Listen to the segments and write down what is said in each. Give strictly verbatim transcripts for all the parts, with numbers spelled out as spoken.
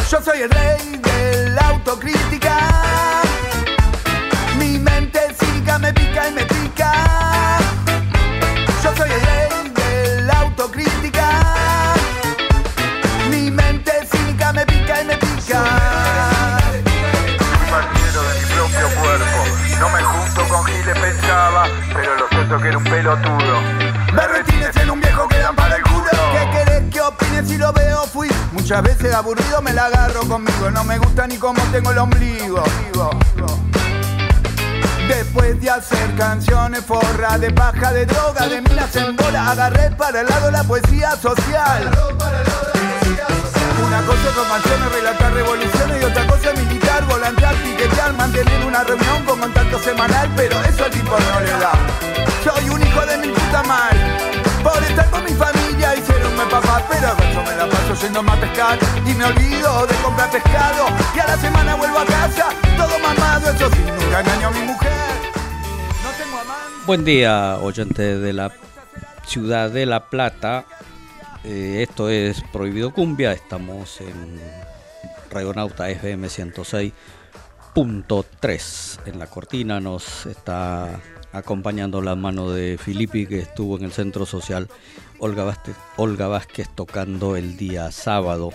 Yo soy el rey de la autocrítica. Mi mente cínica me pica y me pica. Yo soy el rey de la autocrítica. Mi mente cínica me pica y me pica. Soy partiero de mi propio cuerpo. No me junto con giles, pensaba, pero lo cierto que era un pelotudo. Berretines en un viejo que dan para el culo. ¿Qué querés que opine si lo veo? Fui muchas veces aburrido, me la agarro conmigo. No me gusta ni cómo tengo el ombligo. Después de hacer canciones forra de paja, de droga, de minas en bola, agarré para el lado la poesía social. Una cosa es con canciones, relatar revoluciones, y otra cosa es militar, volantear, piquetear, mantener una reunión con contacto semanal, pero eso al tipo no le da. Soy un hijo de mi puta madre, por estar con mi familia y ser un buen papá, pero yo me la paso yendo a pescar y me olvido de comprar pescado, y a la semana vuelvo a casa todo mamado, eso sí, nunca engaño a mi mujer. No tengo amante. Buen día, oyentes de la ciudad de La Plata. Eh, esto es Prohibido Cumbia, estamos en Radionauta F M ciento seis punto tres. En la cortina nos está acompañando la mano de Filippi, que estuvo en el Centro Social Olga Vázquez, Olga Vázquez tocando el día sábado.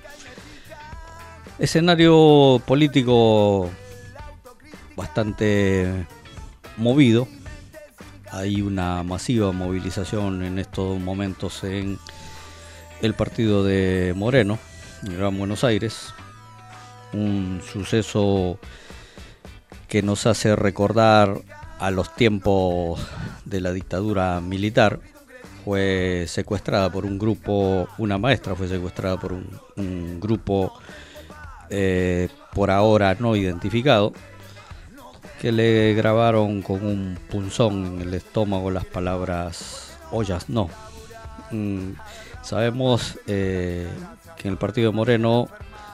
Escenario político bastante movido. Hay una masiva movilización en estos momentos en el partido de Moreno, en Gran Buenos Aires. Un suceso que nos hace recordar a los tiempos de la dictadura militar. Fue secuestrada por un grupo, una maestra fue secuestrada por un, un grupo eh, por ahora no identificado, que le grabaron con un punzón en el estómago las palabras ollas no. Mm, sabemos eh, que en el partido de Moreno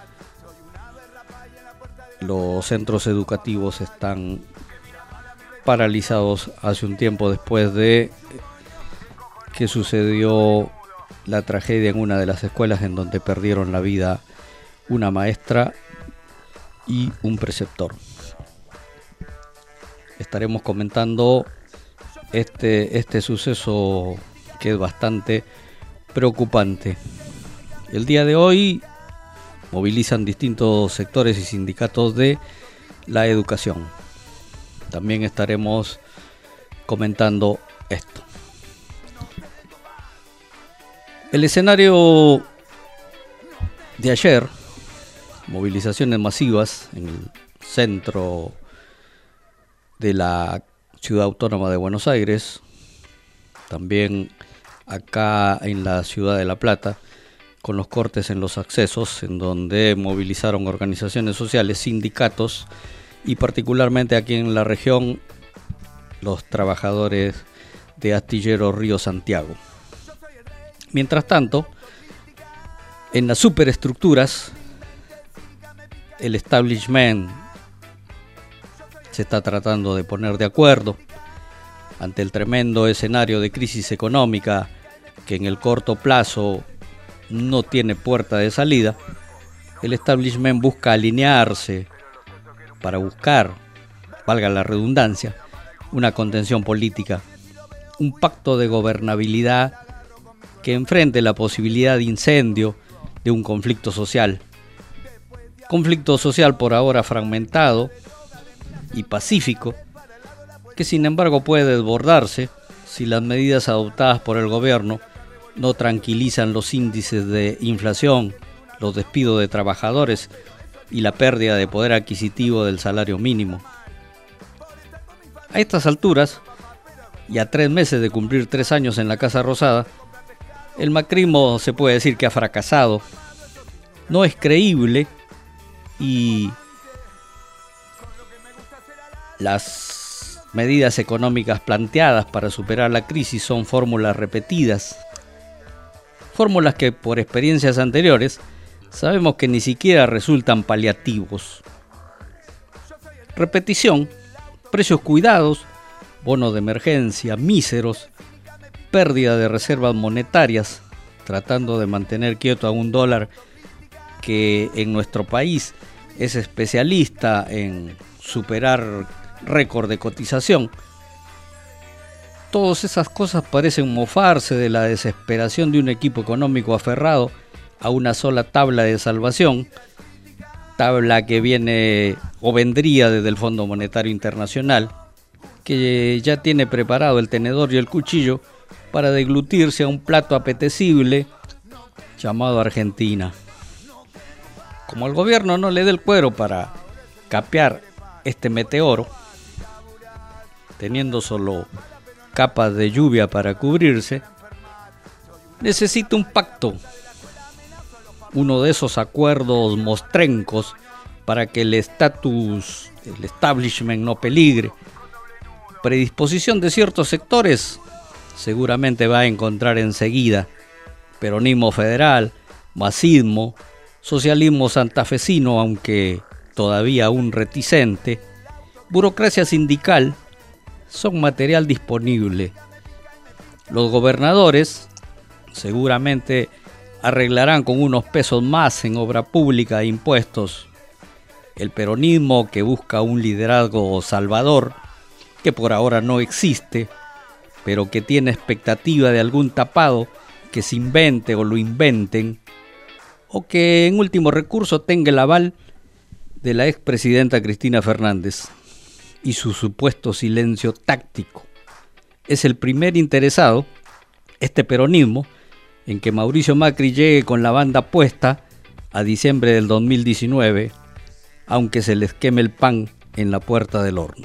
los centros educativos están paralizados hace un tiempo después de que sucedió la tragedia en una de las escuelas en donde perdieron la vida una maestra y un preceptor. Estaremos comentando este, este suceso que es bastante preocupante. El día de hoy movilizan distintos sectores y sindicatos de la educación. También estaremos comentando esto. El escenario de ayer, movilizaciones masivas en el centro de la ciudad autónoma de Buenos Aires, también acá en la ciudad de La Plata, con los cortes en los accesos, en donde movilizaron organizaciones sociales, sindicatos y particularmente aquí en la región los trabajadores de Astillero Río Santiago. Mientras tanto, en las superestructuras, el establishment se está tratando de poner de acuerdo ante el tremendo escenario de crisis económica que en el corto plazo no tiene puerta de salida. El establishment busca alinearse para buscar, valga la redundancia, una contención política, un pacto de gobernabilidad que enfrente la posibilidad de incendio de un conflicto social. Conflicto social por ahora fragmentado y pacífico, que sin embargo puede desbordarse si las medidas adoptadas por el gobierno no tranquilizan los índices de inflación, los despidos de trabajadores y la pérdida de poder adquisitivo del salario mínimo. A estas alturas, y a tres meses de cumplir tres años en la Casa Rosada, el macrismo se puede decir que ha fracasado. No es creíble y las medidas económicas planteadas para superar la crisis son fórmulas repetidas. Fórmulas que por experiencias anteriores sabemos que ni siquiera resultan paliativos. Repetición, precios cuidados, bonos de emergencia míseros, pérdida de reservas monetarias, tratando de mantener quieto a un dólar que en nuestro país es especialista en superar récord de cotización. Todas esas cosas parecen mofarse de la desesperación de un equipo económico aferrado a una sola tabla de salvación, tabla que viene o vendría desde el Fondo Monetario Internacional, que ya tiene preparado el tenedor y el cuchillo para deglutirse a un plato apetecible llamado Argentina. Como al gobierno no le dé el cuero para capear este meteoro, teniendo solo capas de lluvia para cubrirse, necesita un pacto, uno de esos acuerdos mostrencos para que el estatus, el establishment no peligre. Predisposición de ciertos sectores seguramente va a encontrar enseguida: peronismo federal, masismo, socialismo santafesino, aunque todavía aún reticente, burocracia sindical, son material disponible. Los gobernadores seguramente arreglarán con unos pesos más en obra pública e impuestos. El peronismo, que busca un liderazgo salvador, que por ahora no existe, pero que tiene expectativa de algún tapado que se invente o lo inventen, o que en último recurso tenga el aval de la expresidenta Cristina Fernández y su supuesto silencio táctico. Es el primer interesado, este peronismo, en que Mauricio Macri llegue con la banda puesta a diciembre del dos mil diecinueve, aunque se les queme el pan en la puerta del horno.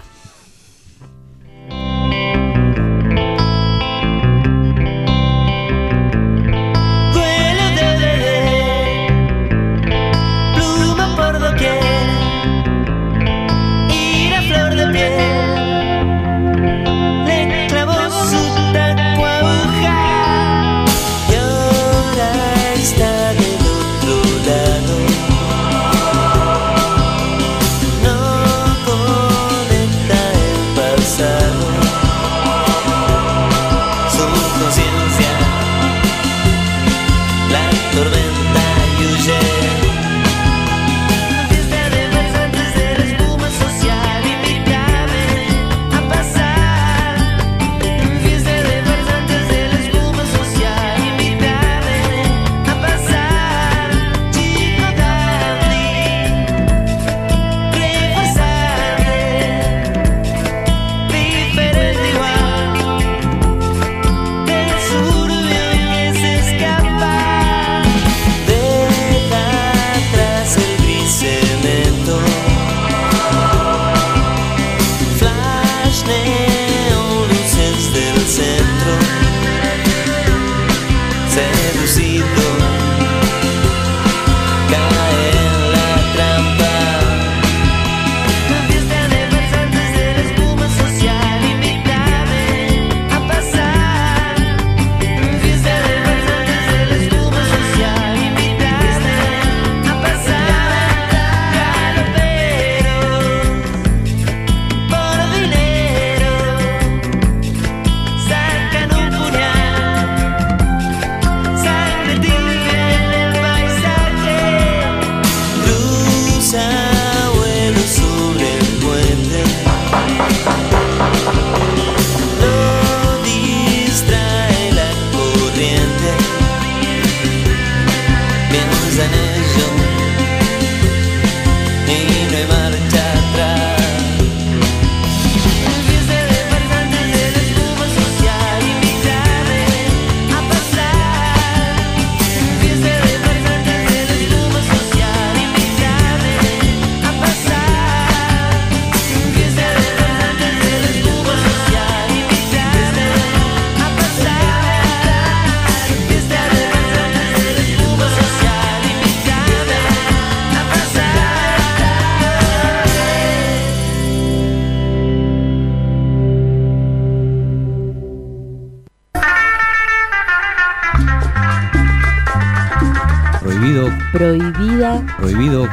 Prohibida, prohibido,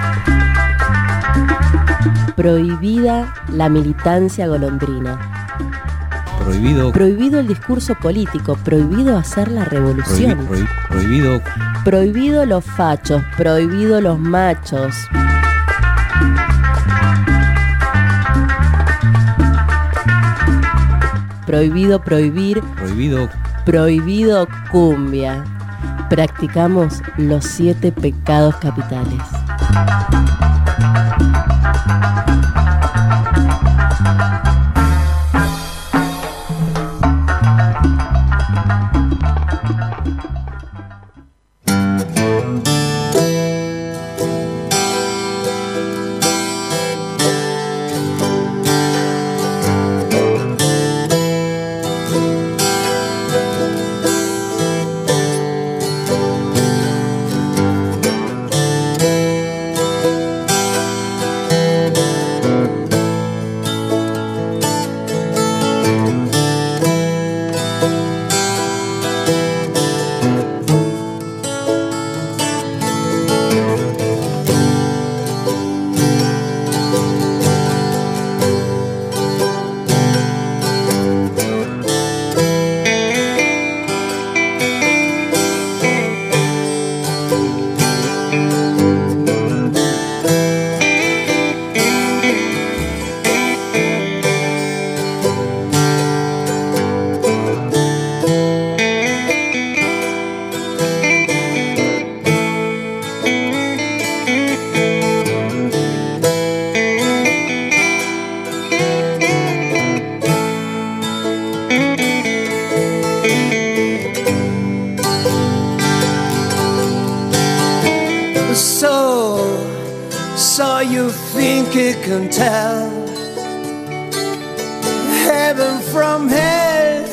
prohibida la militancia golondrina. Prohibido, prohibido el discurso político, prohibido hacer la revolución. Prohibi, prohibi, prohibido Prohibido los fachos, prohibido los machos. Prohibido prohibir. Prohibido. Prohibido cumbia. Practicamos los siete pecados capitales. Can tell heaven from hell.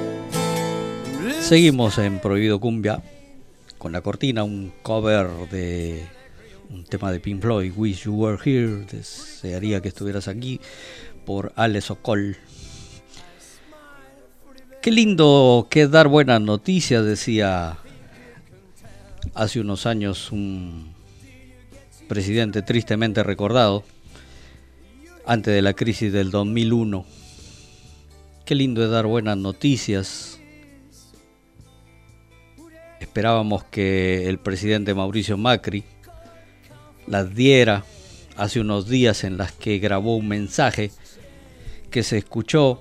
Seguimos en Prohibido Cumbia con la cortina, un cover de un tema de Pink Floyd, Wish You Were Here, desearía que estuvieras aquí, por Ale Sokol. Qué lindo que dar buenas noticias, decía hace unos años un presidente tristemente recordado antes de la crisis del dos mil uno. Qué lindo es dar buenas noticias. Esperábamos que el presidente Mauricio Macri las diera hace unos días, en las que grabó un mensaje que se escuchó.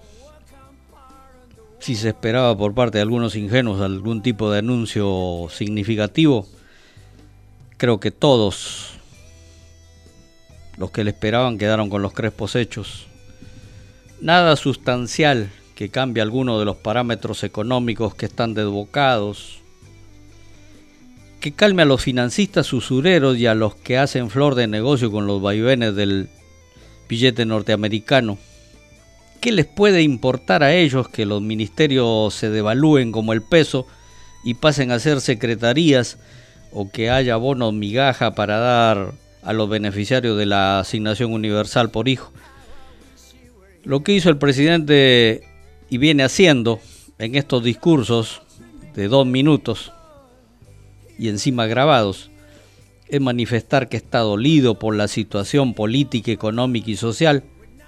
Si se esperaba por parte de algunos ingenuos algún tipo de anuncio significativo, creo que todos los que le esperaban quedaron con los crespos hechos. Nada sustancial que cambie alguno de los parámetros económicos que están desbocados, que calme a los financistas usureros y a los que hacen flor de negocio con los vaivenes del billete norteamericano. ¿Qué les puede importar a ellos que los ministerios se devalúen como el peso y pasen a ser secretarías, o que haya bonos migaja para dar a los beneficiarios de la asignación universal por hijo? Lo que hizo el presidente y viene haciendo en estos discursos de dos minutos y encima grabados es manifestar que está dolido por la situación política, económica y social,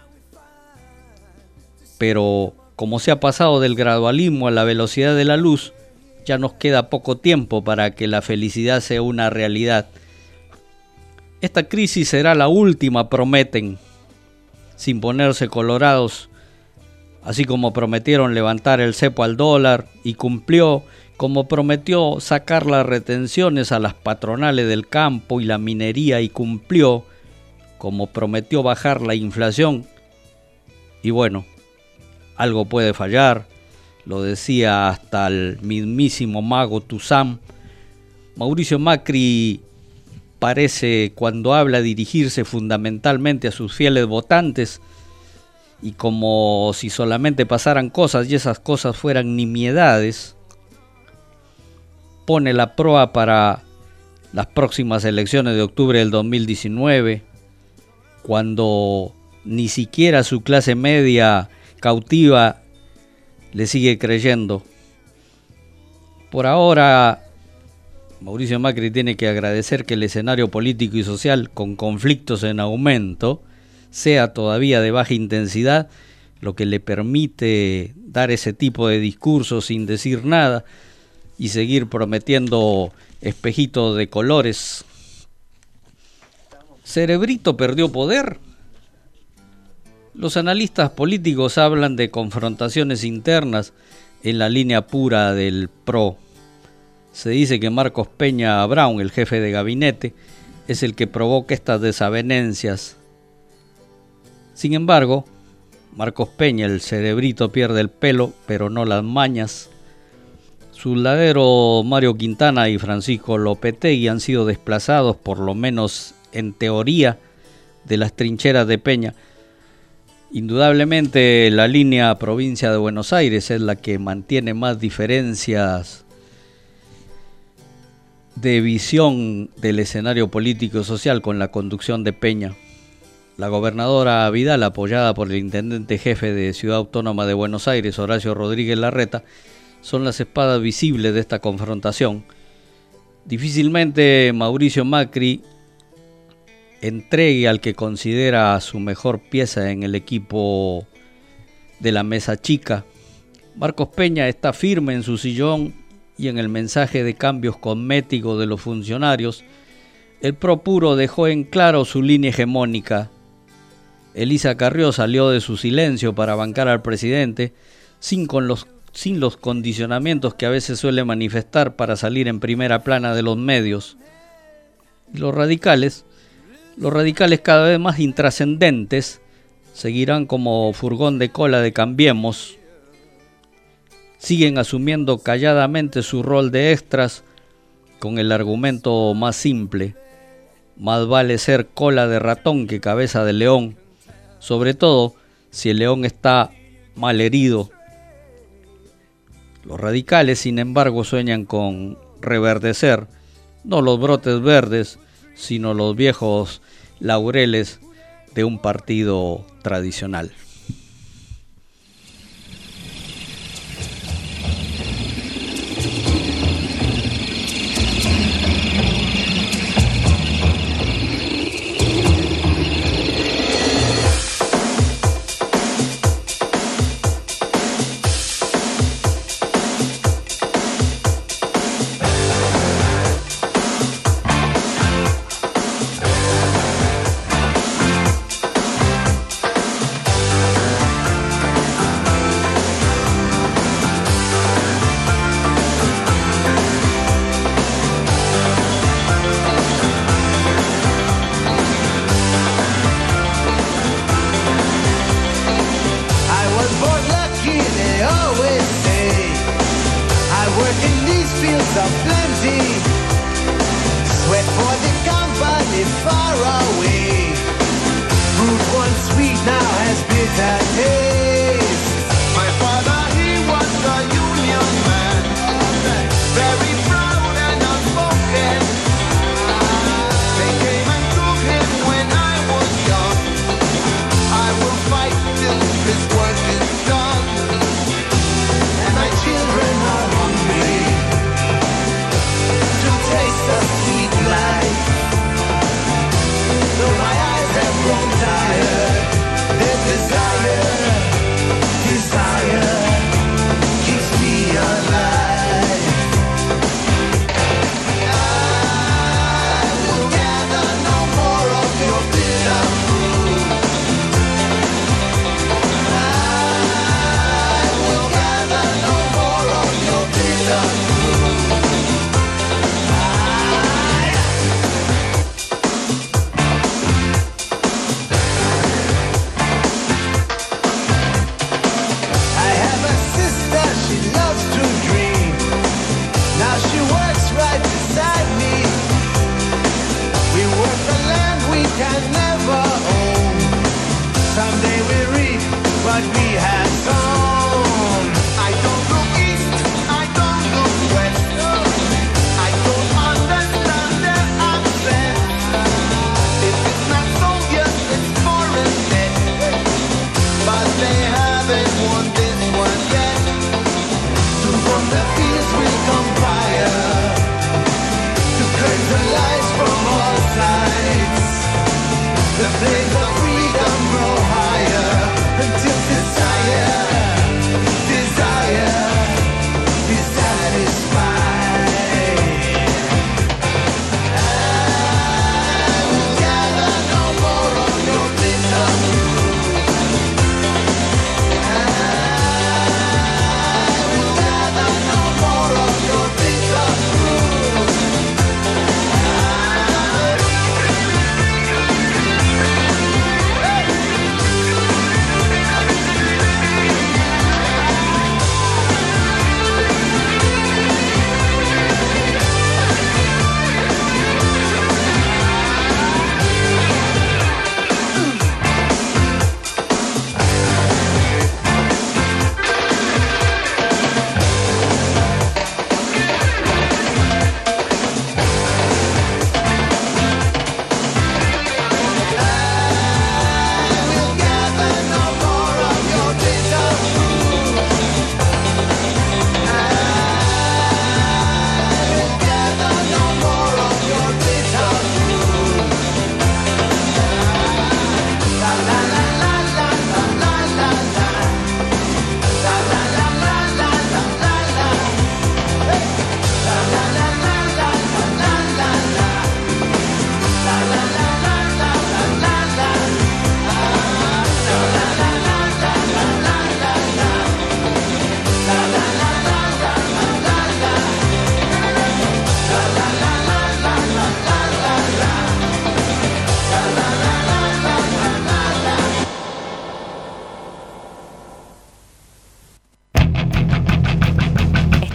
pero como se ha pasado del gradualismo a la velocidad de la luz, ya nos queda poco tiempo para que la felicidad sea una realidad. Esta crisis será la última, prometen, sin ponerse colorados, así como prometieron levantar el cepo al dólar y cumplió, como prometió sacar las retenciones a las patronales del campo y la minería y cumplió, como prometió bajar la inflación. Y bueno, algo puede fallar, lo decía hasta el mismísimo mago Tuzán. Mauricio Macri parece, cuando habla, dirigirse fundamentalmente a sus fieles votantes, y como si solamente pasaran cosas y esas cosas fueran nimiedades, pone la proa para las próximas elecciones de octubre del dos mil diecinueve, cuando ni siquiera su clase media cautiva le sigue creyendo. Por ahora, Mauricio Macri tiene que agradecer que el escenario político y social, con conflictos en aumento, sea todavía de baja intensidad, lo que le permite dar ese tipo de discursos sin decir nada y seguir prometiendo espejito de colores. ¿Cerebrito perdió poder? Los analistas políticos hablan de confrontaciones internas en la línea pura del P R O. Se dice que Marcos Peña Brown, el jefe de gabinete, es el que provoca estas desavenencias. Sin embargo, Marcos Peña, el cerebrito, pierde el pelo, pero no las mañas. Su ladero Mario Quintana y Francisco Lopetegui han sido desplazados, por lo menos en teoría, de las trincheras de Peña. Indudablemente la línea provincia de Buenos Aires es la que mantiene más diferencias de visión del escenario político y social con la conducción de Peña. La gobernadora Vidal, apoyada por el intendente jefe de Ciudad Autónoma de Buenos Aires, Horacio Rodríguez Larreta, son las espadas visibles de esta confrontación. Difícilmente Mauricio Macri entregue al que considera su mejor pieza en el equipo de la mesa chica. Marcos Peña está firme en su sillón y en el mensaje de cambios cosméticos de los funcionarios. El Pro Puro dejó en claro su línea hegemónica. Elisa Carrió salió de su silencio para bancar al presidente sin, con los, sin los condicionamientos que a veces suele manifestar para salir en primera plana de los medios. Y los radicales, los radicales cada vez más intrascendentes, seguirán como furgón de cola de Cambiemos. Siguen asumiendo calladamente su rol de extras con el argumento más simple: más vale ser cola de ratón que cabeza de león, sobre todo si el león está mal herido. Los radicales, sin embargo, sueñan con reverdecer, no los brotes verdes, sino los viejos laureles de un partido tradicional.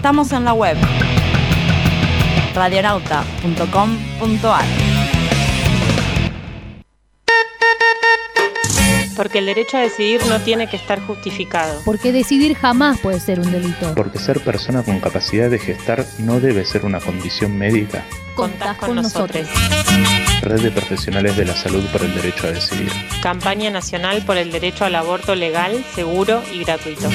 Estamos en la web radionauta punto com punto ar. Porque el derecho a decidir no tiene que estar justificado. Porque decidir jamás puede ser un delito. Porque ser persona con capacidad de gestar no debe ser una condición médica. Contás con nosotros. Red de Profesionales de la Salud por el Derecho a Decidir. Campaña Nacional por el Derecho al Aborto Legal, Seguro y Gratuito.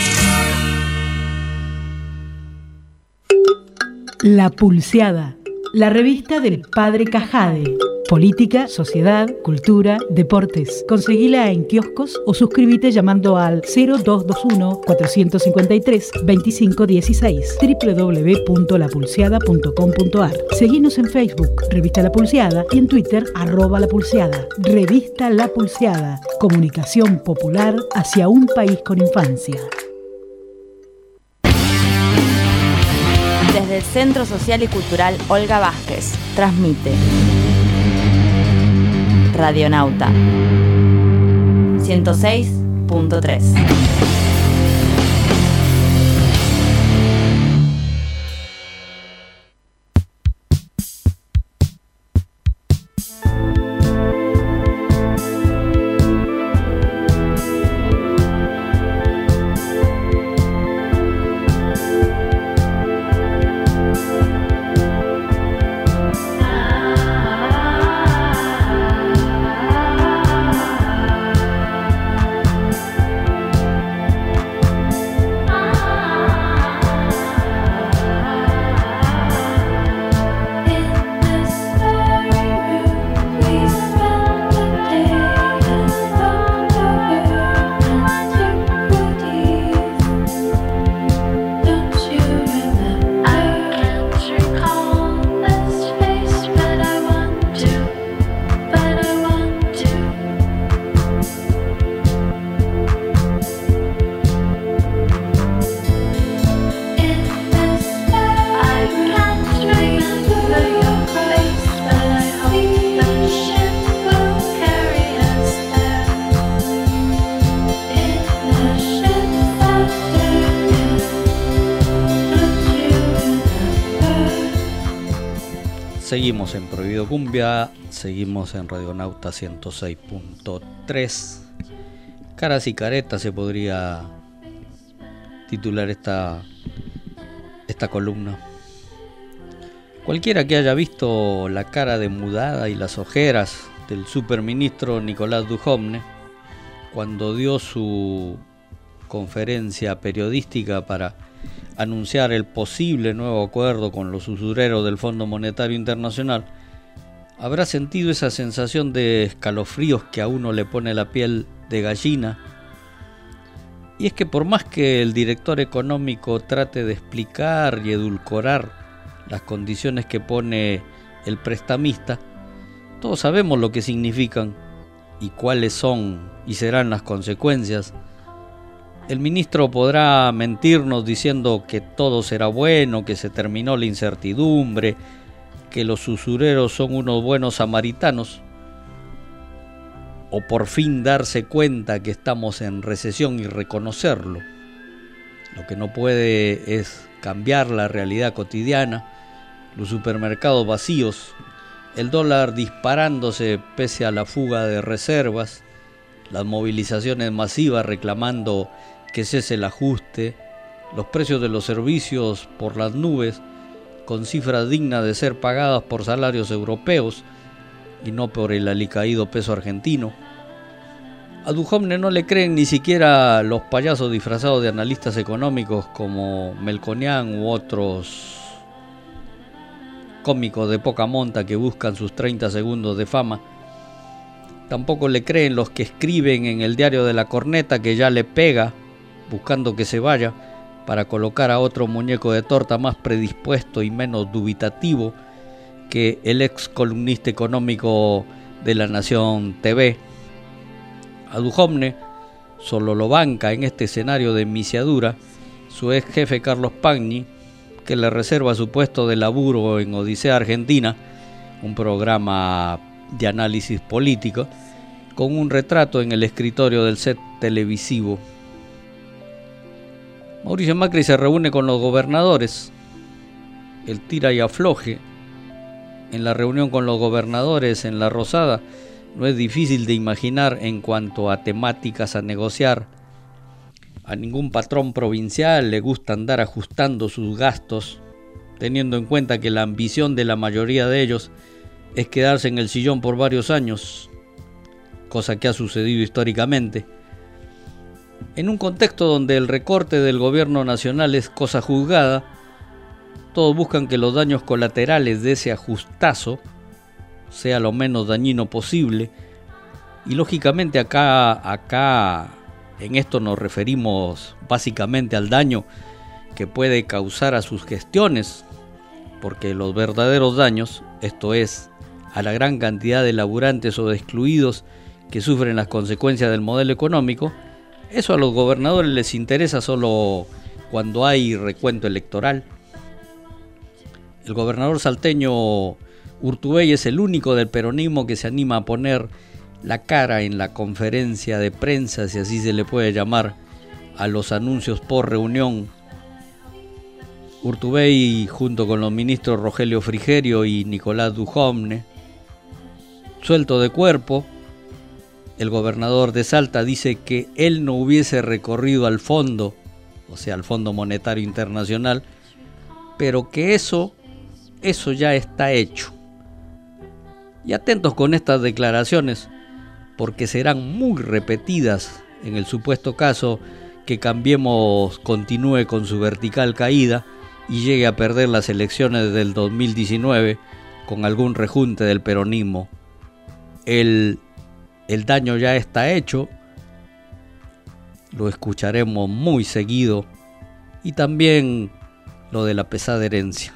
La Pulseada, la revista del Padre Cajade. Política, sociedad, cultura, deportes. Conseguila en kioscos o suscríbete llamando al cero dos dos uno, cuatro cinco tres, dos cinco uno seis doble u doble u doble u punto la pulseada punto com punto ar. Seguinos en Facebook, Revista La Pulseada, y en Twitter, arroba La Pulseada. Revista La Pulseada, comunicación popular hacia un país con infancia. Desde el Centro Social y Cultural Olga Vázquez, transmite Radionauta ciento seis punto tres. Seguimos en Prohibido Cumbia, seguimos en Radionauta ciento seis punto tres. Caras y caretas se podría titular esta, esta columna. Cualquiera que haya visto la cara demudada y las ojeras del superministro Nicolás Dujovne cuando dio su conferencia periodística para anunciar el posible nuevo acuerdo con los usureros del Fondo Monetario Internacional, habrá sentido esa sensación de escalofríos que a uno le pone la piel de gallina. Y es que por más que el director económico trate de explicar y edulcorar las condiciones que pone el prestamista, todos sabemos lo que significan y cuáles son y serán las consecuencias. El ministro podrá mentirnos diciendo que todo será bueno, que se terminó la incertidumbre, que los usureros son unos buenos samaritanos, o por fin darse cuenta que estamos en recesión y reconocerlo. Lo que no puede es cambiar la realidad cotidiana, los supermercados vacíos, el dólar disparándose pese a la fuga de reservas, las movilizaciones masivas reclamando que cese el ajuste, los precios de los servicios por las nubes, con cifras dignas de ser pagadas por salarios europeos y no por el alicaído peso argentino. A Dujovne no le creen ni siquiera los payasos disfrazados de analistas económicos como Melconian u otros cómicos de poca monta que buscan sus treinta segundos de fama. Tampoco le creen los que escriben en el diario de la corneta que ya le pega, buscando que se vaya, para colocar a otro muñeco de torta más predispuesto y menos dubitativo que el ex columnista económico de La Nación T V. A Dujovne solo lo banca en este escenario de misiadura su ex jefe Carlos Pagni, que le reserva su puesto de laburo en Odisea Argentina, un programa de análisis político, con un retrato en el escritorio del set televisivo. Mauricio Macri se reúne con los gobernadores el tira y afloje en la reunión con los gobernadores en La Rosada no es difícil de imaginar en cuanto a temáticas a negociar. A ningún patrón provincial le gusta andar ajustando sus gastos, teniendo en cuenta que la ambición de la mayoría de ellos es quedarse en el sillón por varios años, cosa que ha sucedido históricamente. En un contexto donde el recorte del gobierno nacional es cosa juzgada, todos buscan que los daños colaterales de ese ajustazo sea lo menos dañino posible, y lógicamente acá, acá en esto nos referimos básicamente al daño que puede causar a sus gestiones, porque los verdaderos daños, esto es, a la gran cantidad de laburantes o de excluidos que sufren las consecuencias del modelo económico, eso a los gobernadores les interesa solo cuando hay recuento electoral. El gobernador salteño Urtubey es el único del peronismo que se anima a poner la cara en la conferencia de prensa, si así se le puede llamar, a los anuncios por reunión. Urtubey, junto con los ministros Rogelio Frigerio y Nicolás Dujovne, suelto de cuerpo, el gobernador de Salta dice que él no hubiese recorrido al fondo, o sea, al Fondo Monetario Internacional, pero que eso, eso ya está hecho. Y atentos con estas declaraciones, porque serán muy repetidas en el supuesto caso que Cambiemos continúe con su vertical caída y llegue a perder las elecciones del dos mil diecinueve con algún rejunte del peronismo. El, el daño ya está hecho, lo escucharemos muy seguido, y también lo de la pesada herencia.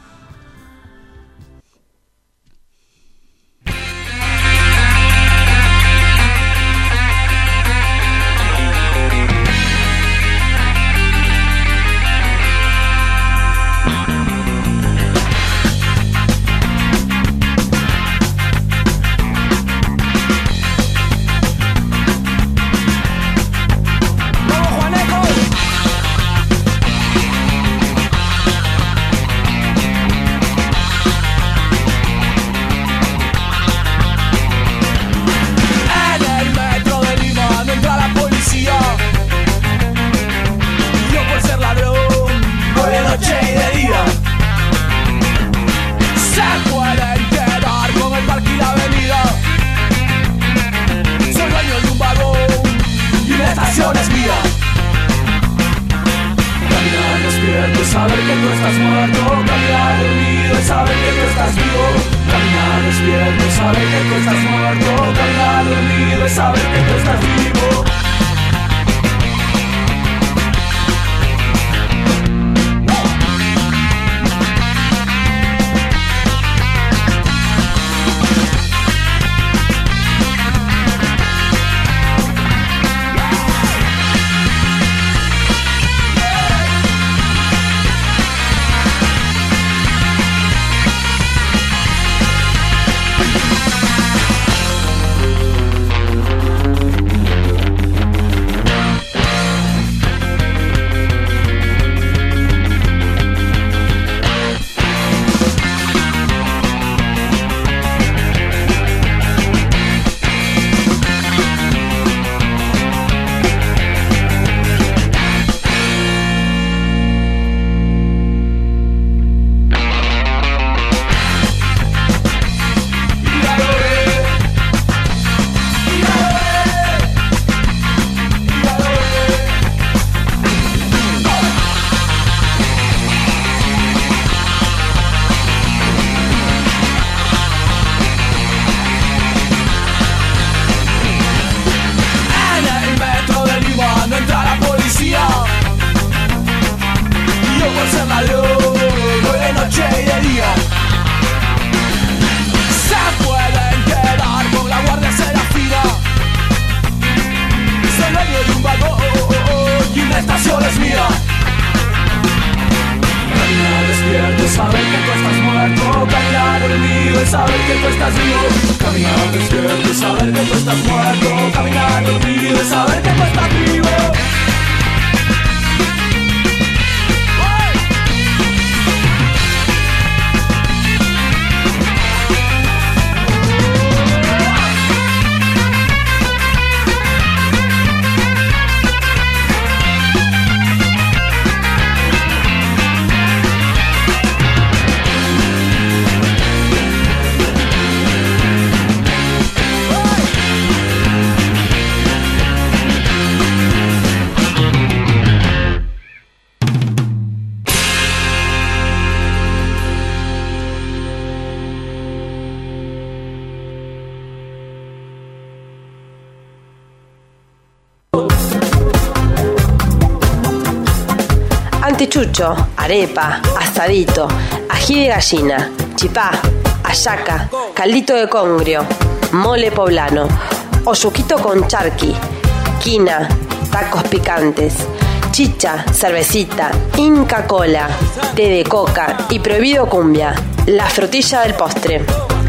Saber que tú estás muerto, caminar dormido y saber que tú estás vivo. Caminar despierto y saber que tú estás muerto, caminar dormido y saber que tú estás vivo. Antichucho, arepa, asadito, ají de gallina, chipá, hallaca, caldito de congrio, mole poblano, oyuquito con charqui, quina, tacos picantes, chicha, cervecita, Inca Cola, té de coca y prohibido cumbia, la frutilla del postre.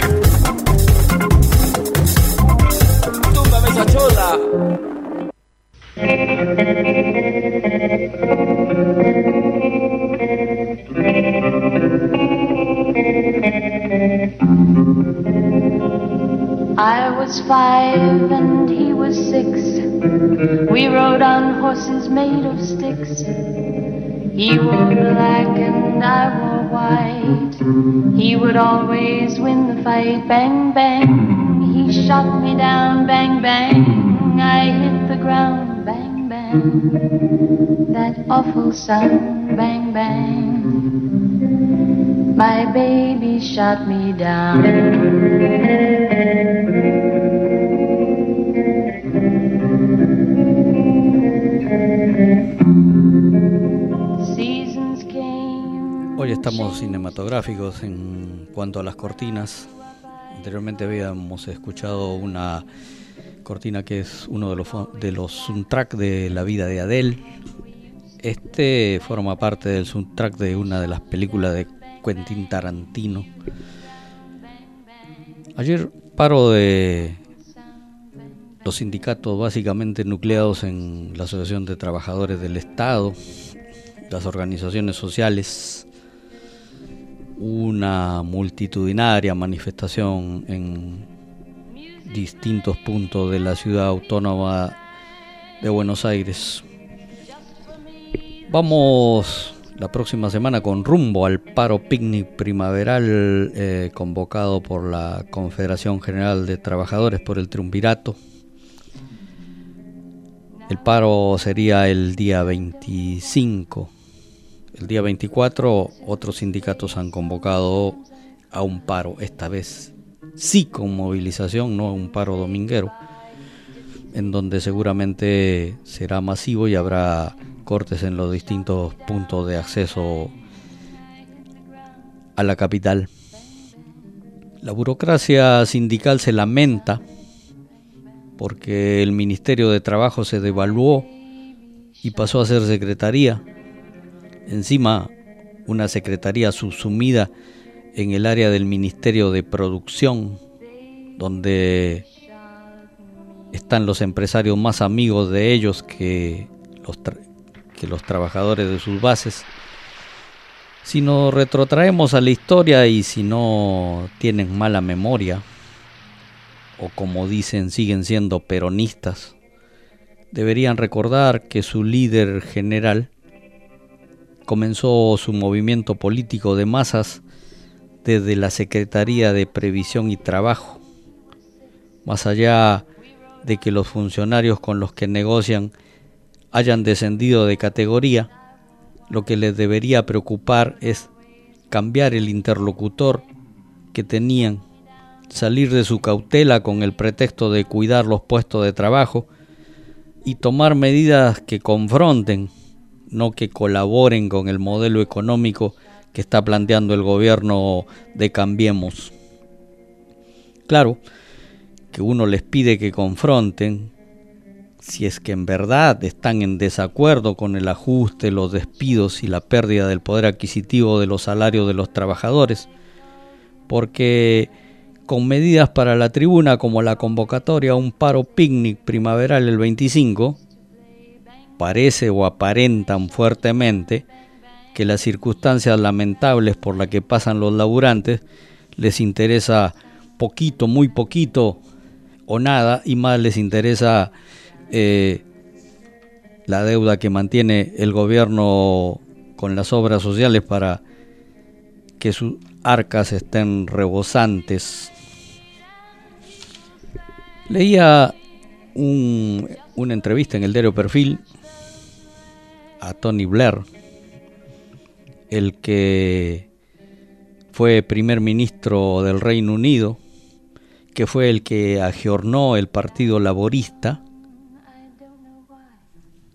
I was five and he was six. We rode on horses made of sticks. He wore black and I wore white. He would always win the fight. Bang, bang, he shot me down. Bang, bang, I hit the ground. Bang, bang, that awful sound. Bang, bang, my baby shot me down. Hoy estamos cinematográficos en cuanto a las cortinas. Anteriormente habíamos escuchado una cortina que es uno de los, de los soundtrack de la vida de Adele. Este forma parte del soundtrack de una de las películas de Quentin Tarantino. Ayer, paro de los sindicatos básicamente nucleados en la Asociación de Trabajadores del Estado, las organizaciones sociales, una multitudinaria manifestación en distintos puntos de la ciudad autónoma de Buenos Aires. Vamos la próxima semana con rumbo al paro picnic primaveral eh, convocado por la Confederación General de Trabajadores por el Triunvirato. El paro sería el día veinticinco. El día veinticuatro otros sindicatos han convocado a un paro, esta vez sí con movilización, no un paro dominguero, en donde seguramente será masivo y habrá cortes en los distintos puntos de acceso a la capital. La burocracia sindical se lamenta porque el Ministerio de Trabajo se devaluó y pasó a ser secretaría. Encima, una secretaría subsumida en el área del Ministerio de Producción, donde están los empresarios más amigos de ellos que los, tra- que los trabajadores de sus bases. Si nos retrotraemos a la historia y si no tienen mala memoria, o como dicen, siguen siendo peronistas, deberían recordar que su líder general comenzó su movimiento político de masas desde la Secretaría de Previsión y Trabajo. Más allá de que los funcionarios con los que negocian hayan descendido de categoría, lo que les debería preocupar es cambiar el interlocutor que tenían, salir de su cautela con el pretexto de cuidar los puestos de trabajo y tomar medidas que confronten, no que colaboren con el modelo económico que está planteando el gobierno de Cambiemos. Claro que uno les pide que confronten si es que en verdad están en desacuerdo con el ajuste, los despidos y la pérdida del poder adquisitivo de los salarios de los trabajadores, porque con medidas para la tribuna como la convocatoria a un paro picnic primaveral el veinticinco, parece o aparentan fuertemente que las circunstancias lamentables por las que pasan los laburantes les interesa poquito, muy poquito o nada, y más les interesa eh, la deuda que mantiene el gobierno con las obras sociales para que sus arcas estén rebosantes. Leía un, una entrevista en el diario Perfil a Tony Blair, el que fue primer ministro del Reino Unido, que fue el que agiornó el Partido Laborista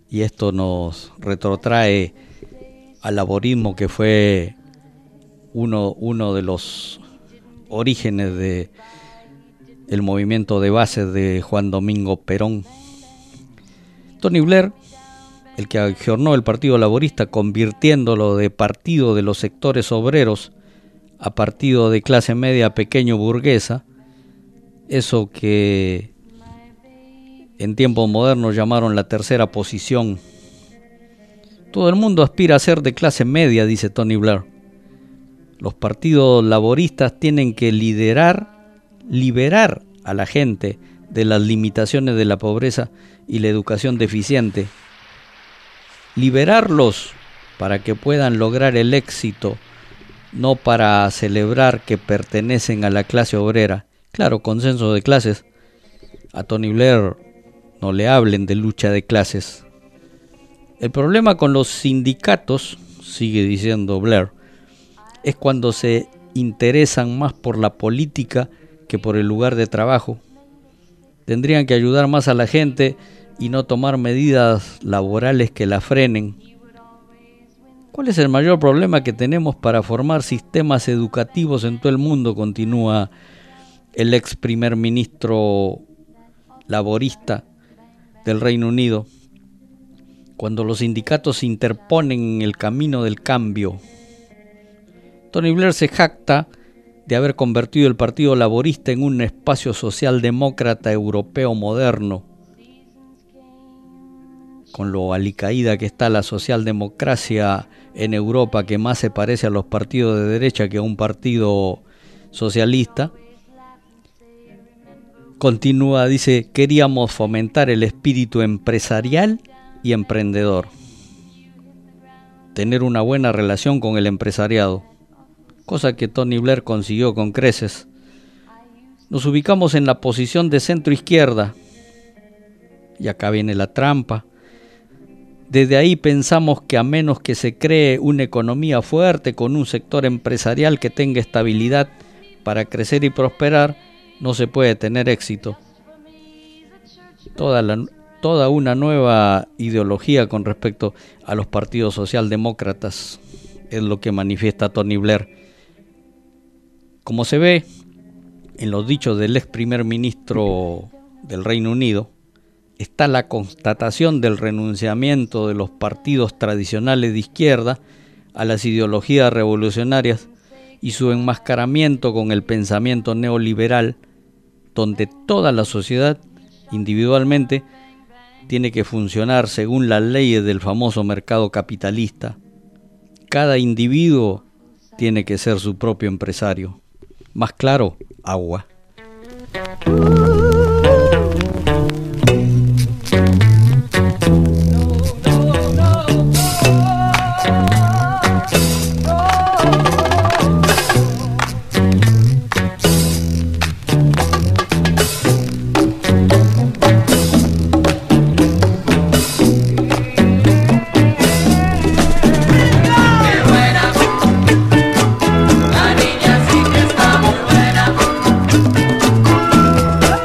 y esto nos retrotrae al laborismo, que fue uno, uno de los orígenes de el movimiento de base de Juan Domingo Perón. Tony Blair, el que adjornó el Partido Laborista, convirtiéndolo de partido de los sectores obreros a partido de clase media pequeño burguesa, eso que en tiempos modernos llamaron la tercera posición. Todo el mundo aspira a ser de clase media, dice Tony Blair. Los partidos laboristas tienen que liderar, liberar a la gente de las limitaciones de la pobreza y la educación deficiente. Liberarlos para que puedan lograr el éxito, no para celebrar que pertenecen a la clase obrera. Claro, consenso de clases. A Tony Blair no le hablen de lucha de clases. El problema con los sindicatos, sigue diciendo Blair, es cuando se interesan más por la política que por el lugar de trabajo. Tendrían que ayudar más a la gente y no tomar medidas laborales que la frenen. ¿Cuál es el mayor problema que tenemos para formar sistemas educativos en todo el mundo?, continúa el ex primer ministro laborista del Reino Unido. Cuando los sindicatos se interponen en el camino del cambio. Tony Blair se jacta de haber convertido el Partido Laborista en un espacio socialdemócrata europeo moderno. Con lo alicaída que está la socialdemocracia en Europa, que más se parece a los partidos de derecha que a un partido socialista, continúa, dice, queríamos fomentar el espíritu empresarial y emprendedor, tener una buena relación con el empresariado, cosa que Tony Blair consiguió con creces. Nos ubicamos en la posición de centro izquierda, y acá viene la trampa. Desde ahí pensamos que a menos que se cree una economía fuerte con un sector empresarial que tenga estabilidad para crecer y prosperar, no se puede tener éxito. Toda, la, toda una nueva ideología con respecto a los partidos socialdemócratas es lo que manifiesta Tony Blair. Como se ve en los dichos del ex primer ministro del Reino Unido, está la constatación del renunciamiento de los partidos tradicionales de izquierda a las ideologías revolucionarias y su enmascaramiento con el pensamiento neoliberal, donde toda la sociedad individualmente tiene que funcionar según las leyes del famoso mercado capitalista. Cada individuo tiene que ser su propio empresario. Más claro, agua. La niña sí que está muy buena.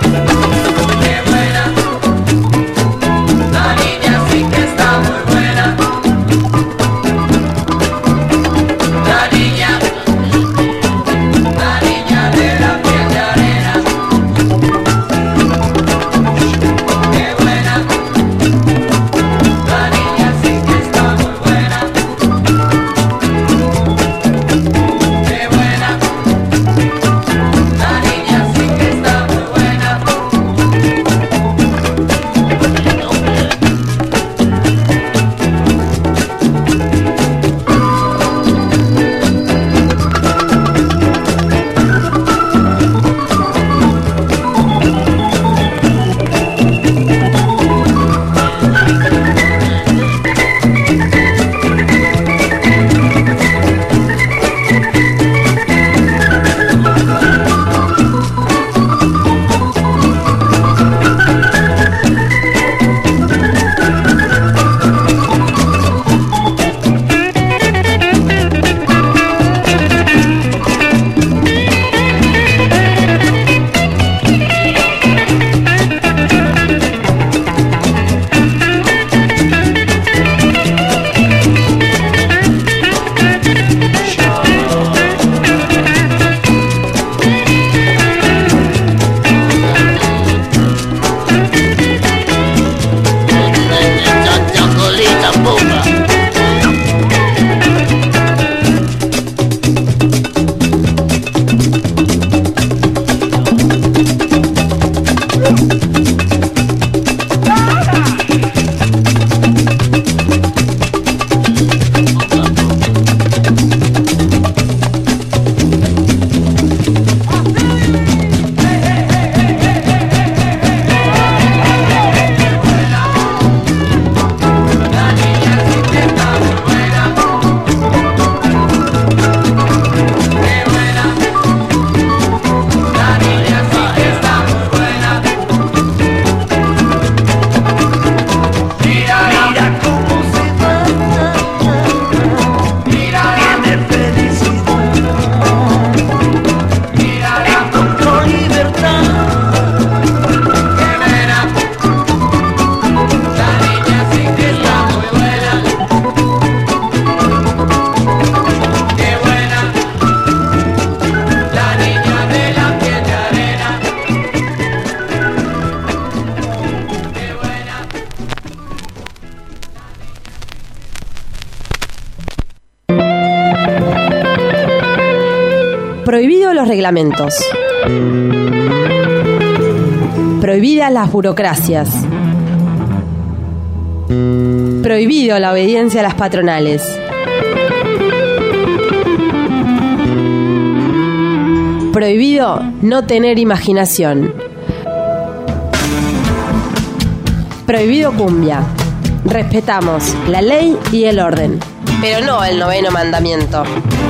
los reglamentos. Prohibidas las burocracias. Prohibido la obediencia a las patronales. Prohibido no tener imaginación. Prohibido cumbia. Respetamos la ley y el orden, pero no el noveno mandamiento.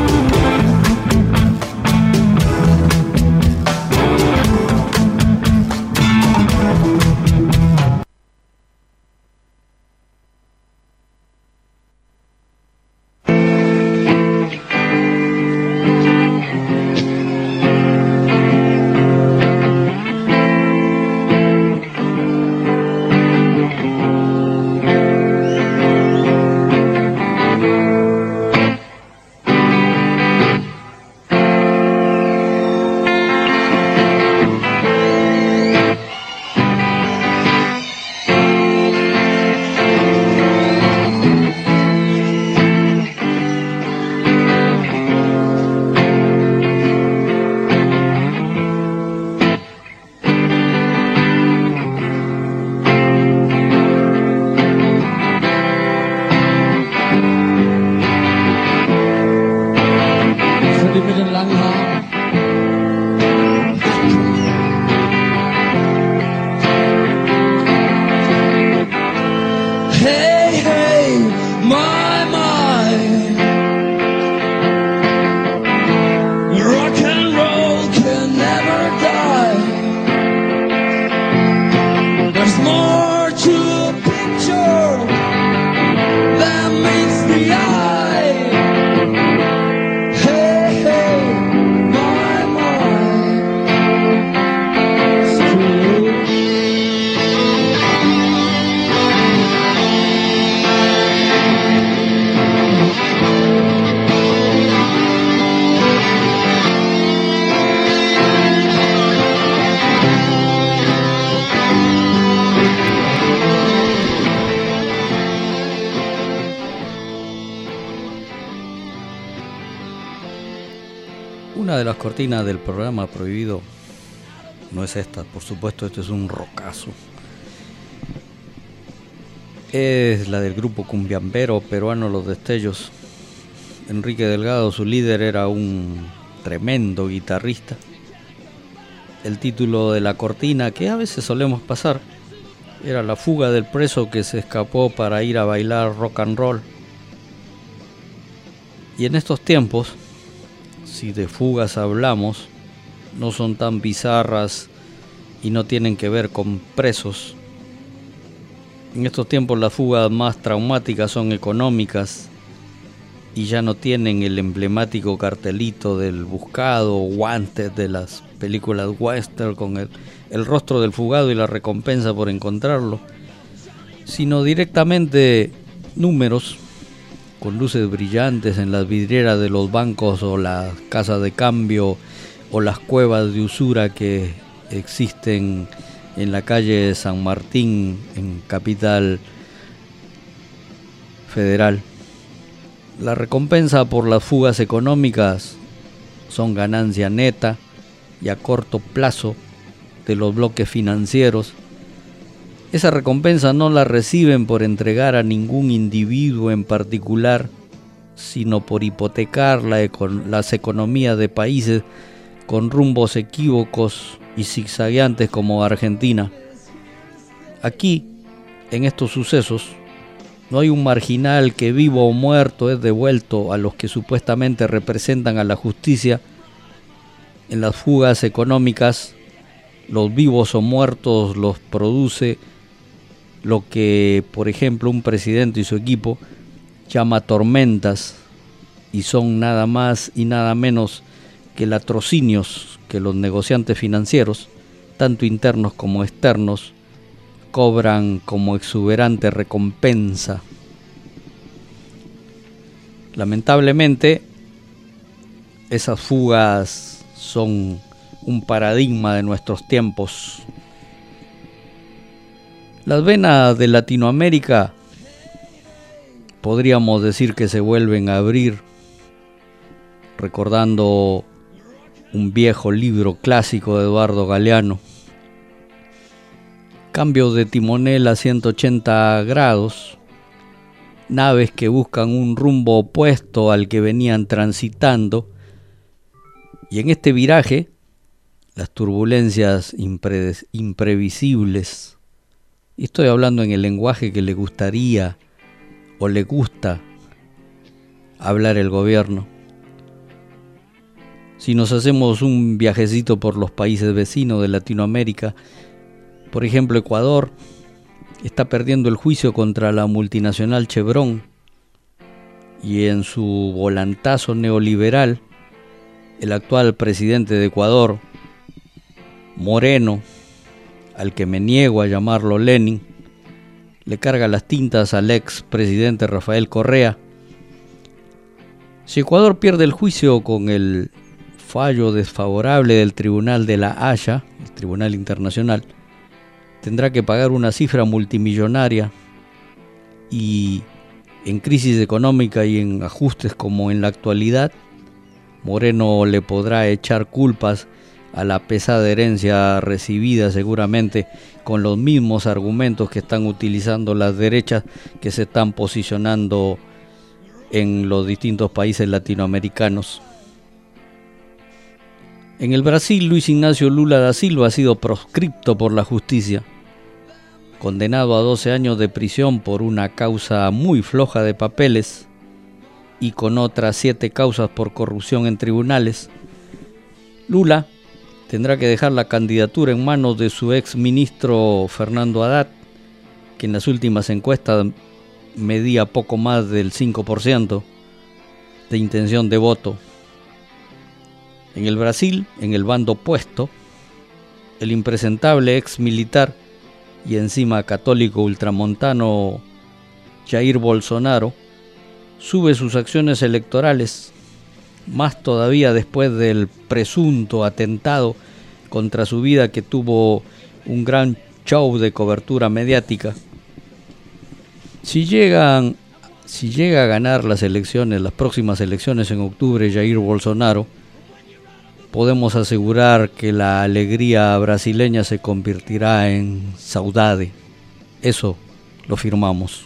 Una de las cortinas del programa Prohibido no es esta, por supuesto, este es un rockazo. Es la del grupo cumbiambero peruano Los Destellos. Enrique Delgado, su líder, era un tremendo guitarrista. El título de la cortina, que a veces solemos pasar, era La fuga del preso que se escapó para ir a bailar rock and roll. Y en estos tiempos, si de fugas hablamos, no son tan bizarras y no tienen que ver con presos. En estos tiempos las fugas más traumáticas son económicas y ya no tienen el emblemático cartelito del buscado o guantes de las películas western con el, el rostro del fugado y la recompensa por encontrarlo, sino directamente números con luces brillantes en las vidrieras de los bancos o las casas de cambio o las cuevas de usura que existen en la calle San Martín, en Capital Federal. La recompensa por las fugas económicas son ganancia neta y a corto plazo de los bloques financieros. Esa recompensa no la reciben por entregar a ningún individuo en particular, sino por hipotecar la econ- las economías de países con rumbos equívocos y zigzagueantes como Argentina. Aquí, en estos sucesos, no hay un marginal que vivo o muerto es devuelto a los que supuestamente representan a la justicia. En las fugas económicas, los vivos o muertos los produce lo que, por ejemplo, un presidente y su equipo llama tormentas, y son nada más y nada menos que latrocinios que los negociantes financieros, tanto internos como externos, cobran como exuberante recompensa. Lamentablemente, esas fugas son un paradigma de nuestros tiempos. Las venas de Latinoamérica podríamos decir que se vuelven a abrir, recordando un viejo libro clásico de Eduardo Galeano. Cambio de timonel a ciento ochenta grados, naves que buscan un rumbo opuesto al que venían transitando, y en este viraje, las turbulencias impre- imprevisibles, y estoy hablando en el lenguaje que le gustaría o le gusta hablar el gobierno. Si nos hacemos un viajecito por los países vecinos de Latinoamérica, por ejemplo, Ecuador está perdiendo el juicio contra la multinacional Chevron y en su volantazo neoliberal, el actual presidente de Ecuador, Moreno, al que me niego a llamarlo Lenin, le carga las tintas al ex presidente Rafael Correa. Si Ecuador pierde el juicio con el fallo desfavorable del Tribunal de la Haya, el Tribunal Internacional, tendrá que pagar una cifra multimillonaria y en crisis económica y en ajustes como en la actualidad, Moreno le podrá echar culpas a la pesada herencia recibida seguramente con los mismos argumentos que están utilizando las derechas que se están posicionando en los distintos países latinoamericanos. En el Brasil, Luis Ignacio Lula da Silva ha sido proscripto por la justicia, condenado a doce años de prisión por una causa muy floja de papeles y con otras siete causas por corrupción en tribunales. Lula tendrá que dejar la candidatura en manos de su ex ministro Fernando Haddad, que en las últimas encuestas medía poco más del cinco por ciento de intención de voto. En el Brasil, en el bando opuesto, el impresentable ex militar y encima católico ultramontano Jair Bolsonaro sube sus acciones electorales, más todavía después del presunto atentado contra su vida que tuvo un gran show de cobertura mediática. Si llegan, si llega a ganar las elecciones, las próximas elecciones en octubre, Jair Bolsonaro, podemos asegurar que la alegría brasileña se convertirá en saudade. Eso lo firmamos.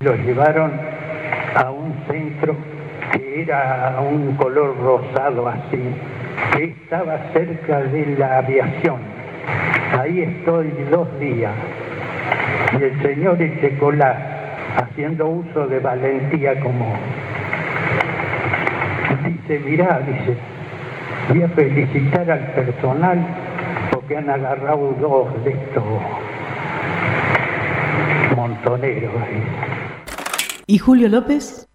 Lo llevaron a un centro que era un color rosado así, que estaba cerca de la aviación. Ahí estoy dos días. Y el señor Echecolás, haciendo uso de valentía como... Dice, mirá, dice, voy a felicitar al personal porque han agarrado dos de estos montoneros ahí. ¿Y Julio López?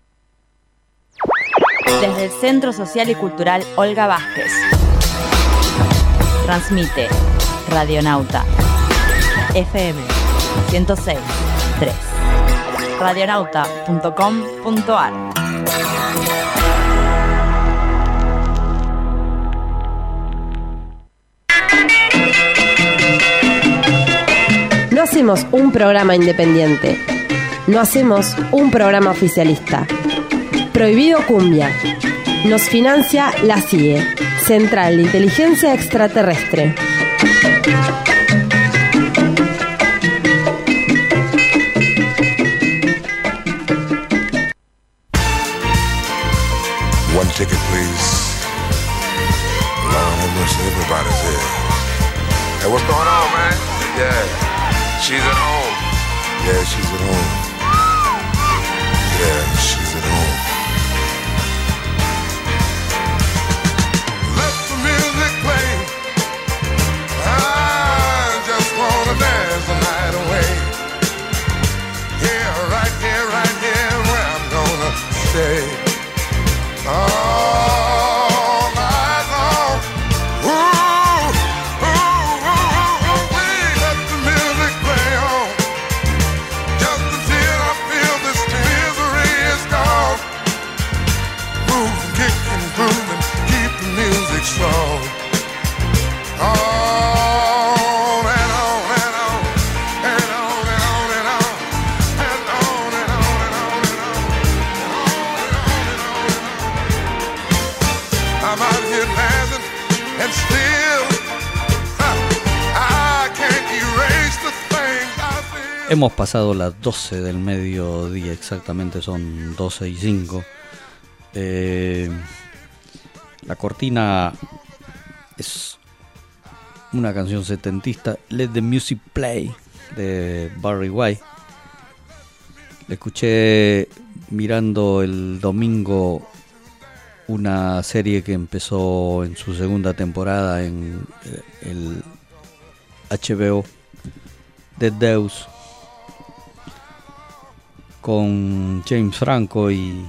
Desde el Centro Social y Cultural Olga Vázquez. Transmite Radionauta F M ciento seis punto tres. radionauta punto com punto a r. No hacemos un programa independiente. No hacemos un programa oficialista. Prohibido Cumbia. Nos financia la C I E, Central de Inteligencia Extraterrestre. One ticket, please. Lord have mercy, everybody's here. Hey, what's going on, man? Yeah, she's at home. Yeah, she's at home. Yeah, she's at home. Let the music play. I just wanna dance the night away. Yeah, right here, right here, where I'm gonna stay. All night long. Ooh, ooh, ooh, ooh, ooh, let the music play on. Just until I feel this misery is gone. Move, kick and groove and keep the music strong. On and on and on and on and on and on and on and on and on and on and on and on. I'm out here dancing and still huh, I can't erase the things I feel. Hemos pasado las doce del mediodía, exactamente son doce y cinco. Eh, la cortina es una canción setentista, Let the Music Play, de Barry White. La escuché mirando el domingo una serie que empezó en su segunda temporada en el H B O, The Deuce, con James Franco y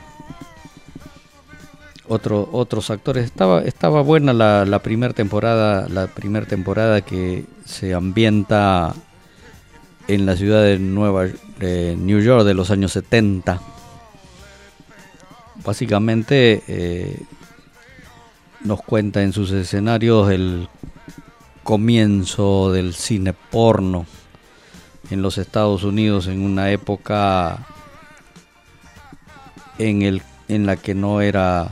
otro, otros actores. Estaba, estaba buena la, la primera temporada, la primera temporada que se ambienta en la ciudad de Nueva de New York de los años setenta. Básicamente eh, nos cuenta en sus escenarios el comienzo del cine porno en los Estados Unidos, en una época en, el, en la que no era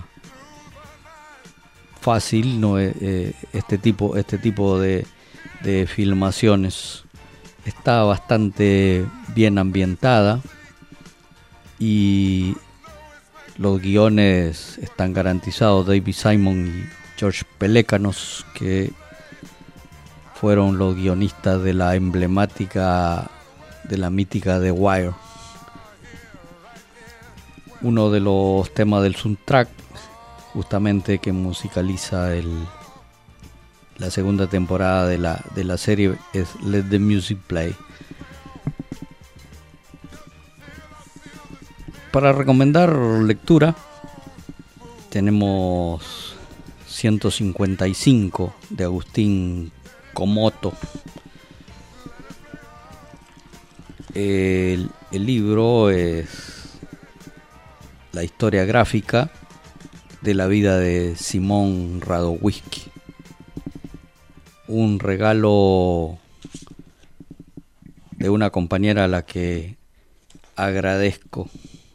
fácil no eh, este tipo, este tipo de, de filmaciones. Está bastante bien ambientada y los guiones están garantizados. David Simon y George Pelecanos, que fueron los guionistas de la emblemática, de la mítica The Wire. Uno de los temas del soundtrack, justamente que musicaliza el, la segunda temporada de la, de la serie, es Let the Music Play. Para recomendar lectura tenemos ciento cincuenta y cinco de Agustín Comoto. El, el libro es la historia gráfica de la vida de Simón Radowisky. Un regalo de una compañera a la que agradezco.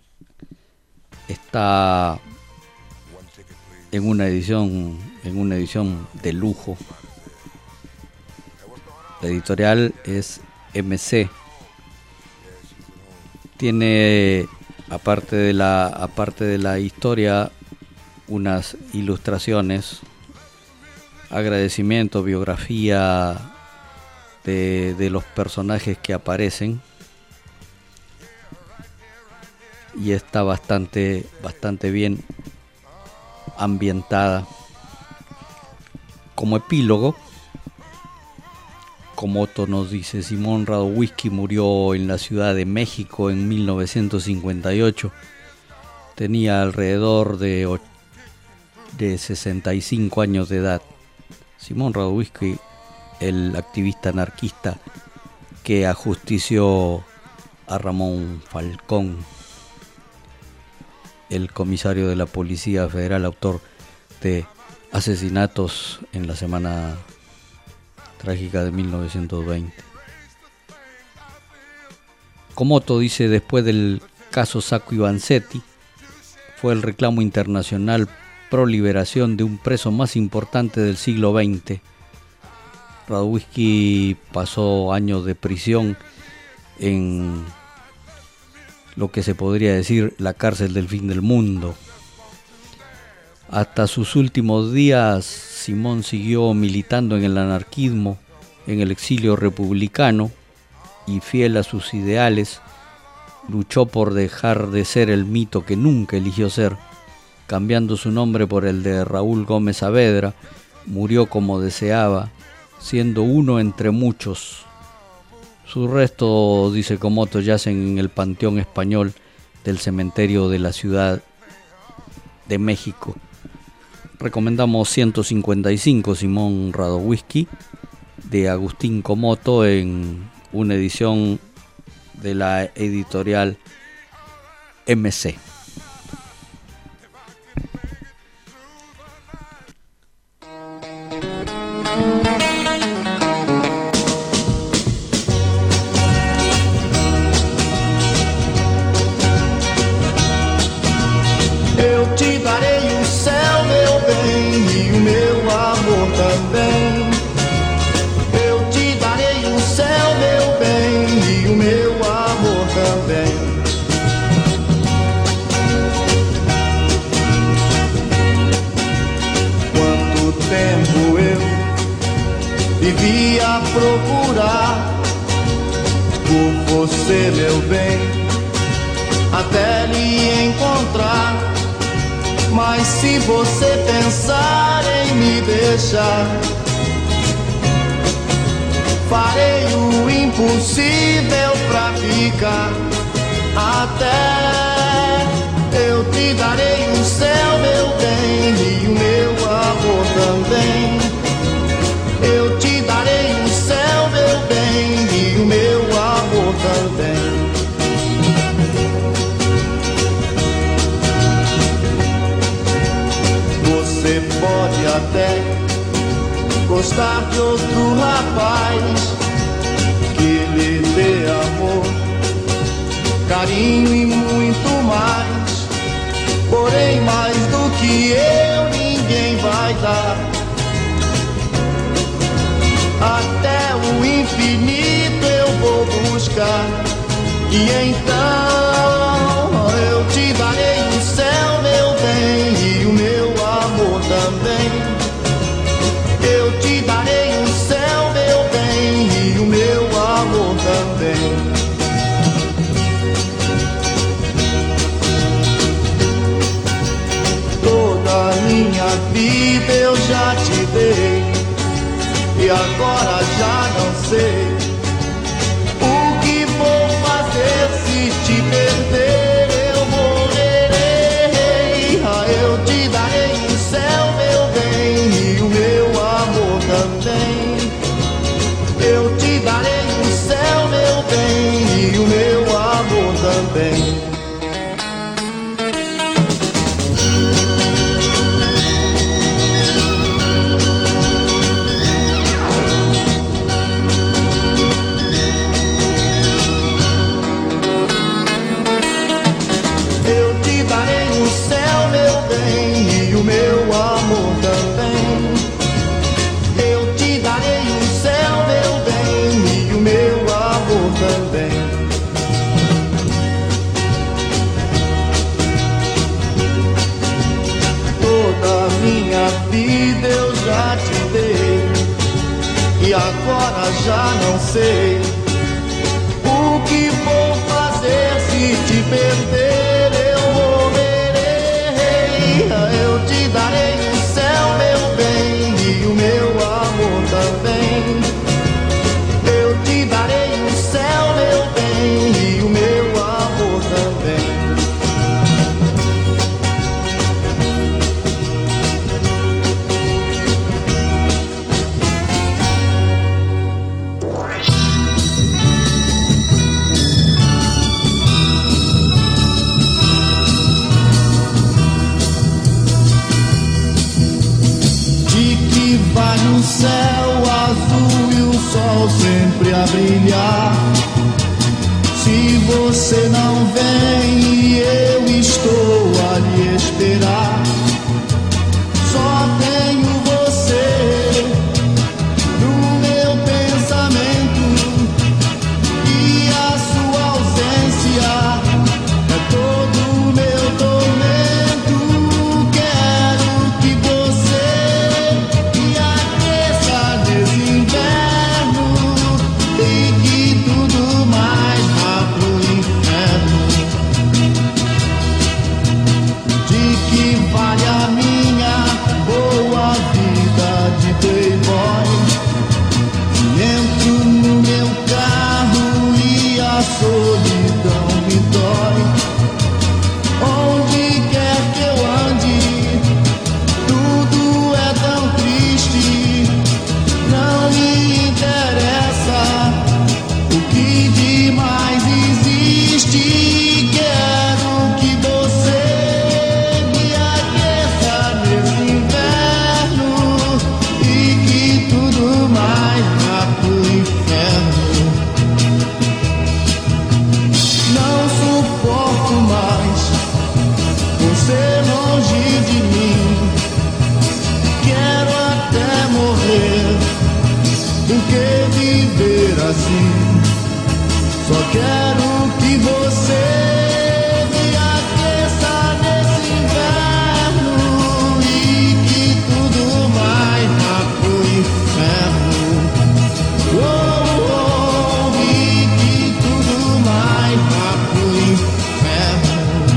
Está en una edición, en una edición de lujo. La editorial es M C. Tiene, aparte de la, aparte de la historia, unas ilustraciones, agradecimiento, biografía de, de los personajes que aparecen, y está bastante, bastante bien ambientada. Como epílogo, Komoto nos dice: Simón Radowisky murió en la Ciudad de México en mil novecientos cincuenta y ocho. Tenía alrededor de, de sesenta y cinco años de edad. Simón Radowisky, el activista anarquista que ajustició a Ramón Falcón, el comisario de la Policía Federal, autor de asesinatos en la semana trágica de mil novecientos veinte. Komoto dice: después del caso Sacco y Vanzetti, fue el reclamo internacional pro liberación de un preso más importante del siglo veinte. Radowisky pasó años de prisión en lo que se podría decir la cárcel del fin del mundo. Hasta sus últimos días, Simón siguió militando en el anarquismo, en el exilio republicano, y fiel a sus ideales, luchó por dejar de ser el mito que nunca eligió ser, cambiando su nombre por el de Raúl Gómez Saavedra. Murió como deseaba, siendo uno entre muchos. Sus restos, dice Komoto, yacen en el Panteón Español del cementerio de la Ciudad de México. Recomendamos ciento cincuenta y cinco, Simón Radowisky, de Agustín Komoto, en una edición de la editorial M C. Eu te darei o céu, meu bem, e o meu amor também. Eu te darei o céu, meu bem, e o meu amor também. Quanto tempo eu vivia a procurar por você, meu bem, até lhe encontrar. Mas se você pensar em me deixar, farei o impossível pra ficar. Até eu te darei o céu, meu bem, e o meu amor também. Eu te darei o céu, meu bem, e o meu amor também. Você pode até gostar de outro rapaz que lhe dê amor, carinho e muito mais. Porém, mais do que eu, ninguém vai dar. Até o infinito eu vou buscar. E então eu te darei o céu, meu bem, e o meu amor também. Eu te darei o céu, meu bem, e o meu amor também. Toda a minha vida eu já te dei, e agora já não sei o que vou fazer se te perder. Eu morrerei. Ah, eu te darei o céu, meu bem, e o meu amor também. Eu te darei o céu, meu bem, e o meu amor também. vida eu já te dei, e agora já não sei o que vou fazer se te perder. Eu morrerei, eu te darei o céu, meu bem, e o meu amor também. Eu te darei o céu, meu bem, e o meu amor também. Vai no céu azul e o sol sempre a brilhar. Se você não vem, eu estou a lhe esperar. Só tenho você no meu pensamento, e a sua ausência é todo o meu tormento. Quero que você solidão me dói. Onde quer que eu ande, tudo é tão triste. Não me interessa o que de mais existe. Quero que você me aqueça nesse inverno, e que tudo mais vá pro inferno. Não suporto mais você longe de mim. Quero até morrer do que viver assim. Só quero que você me aqueça nesse inverno, e que tudo mais vá pro inferno. Oh, oh, e que tudo mais vá pro inferno.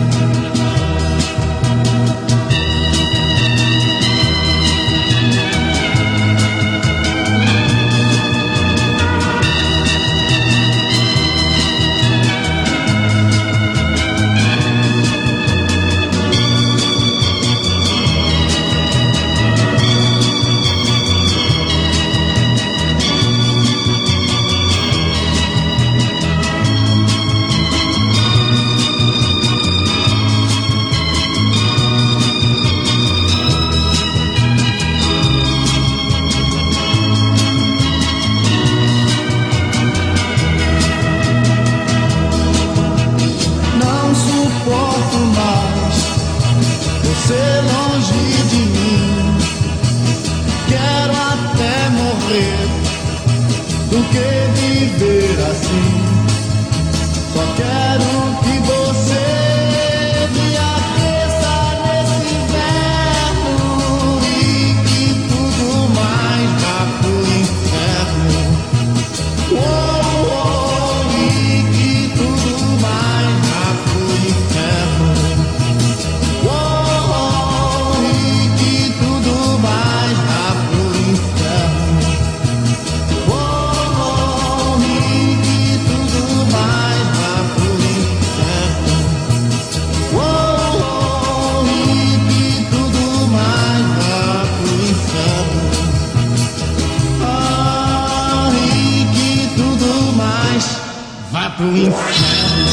pro inferno.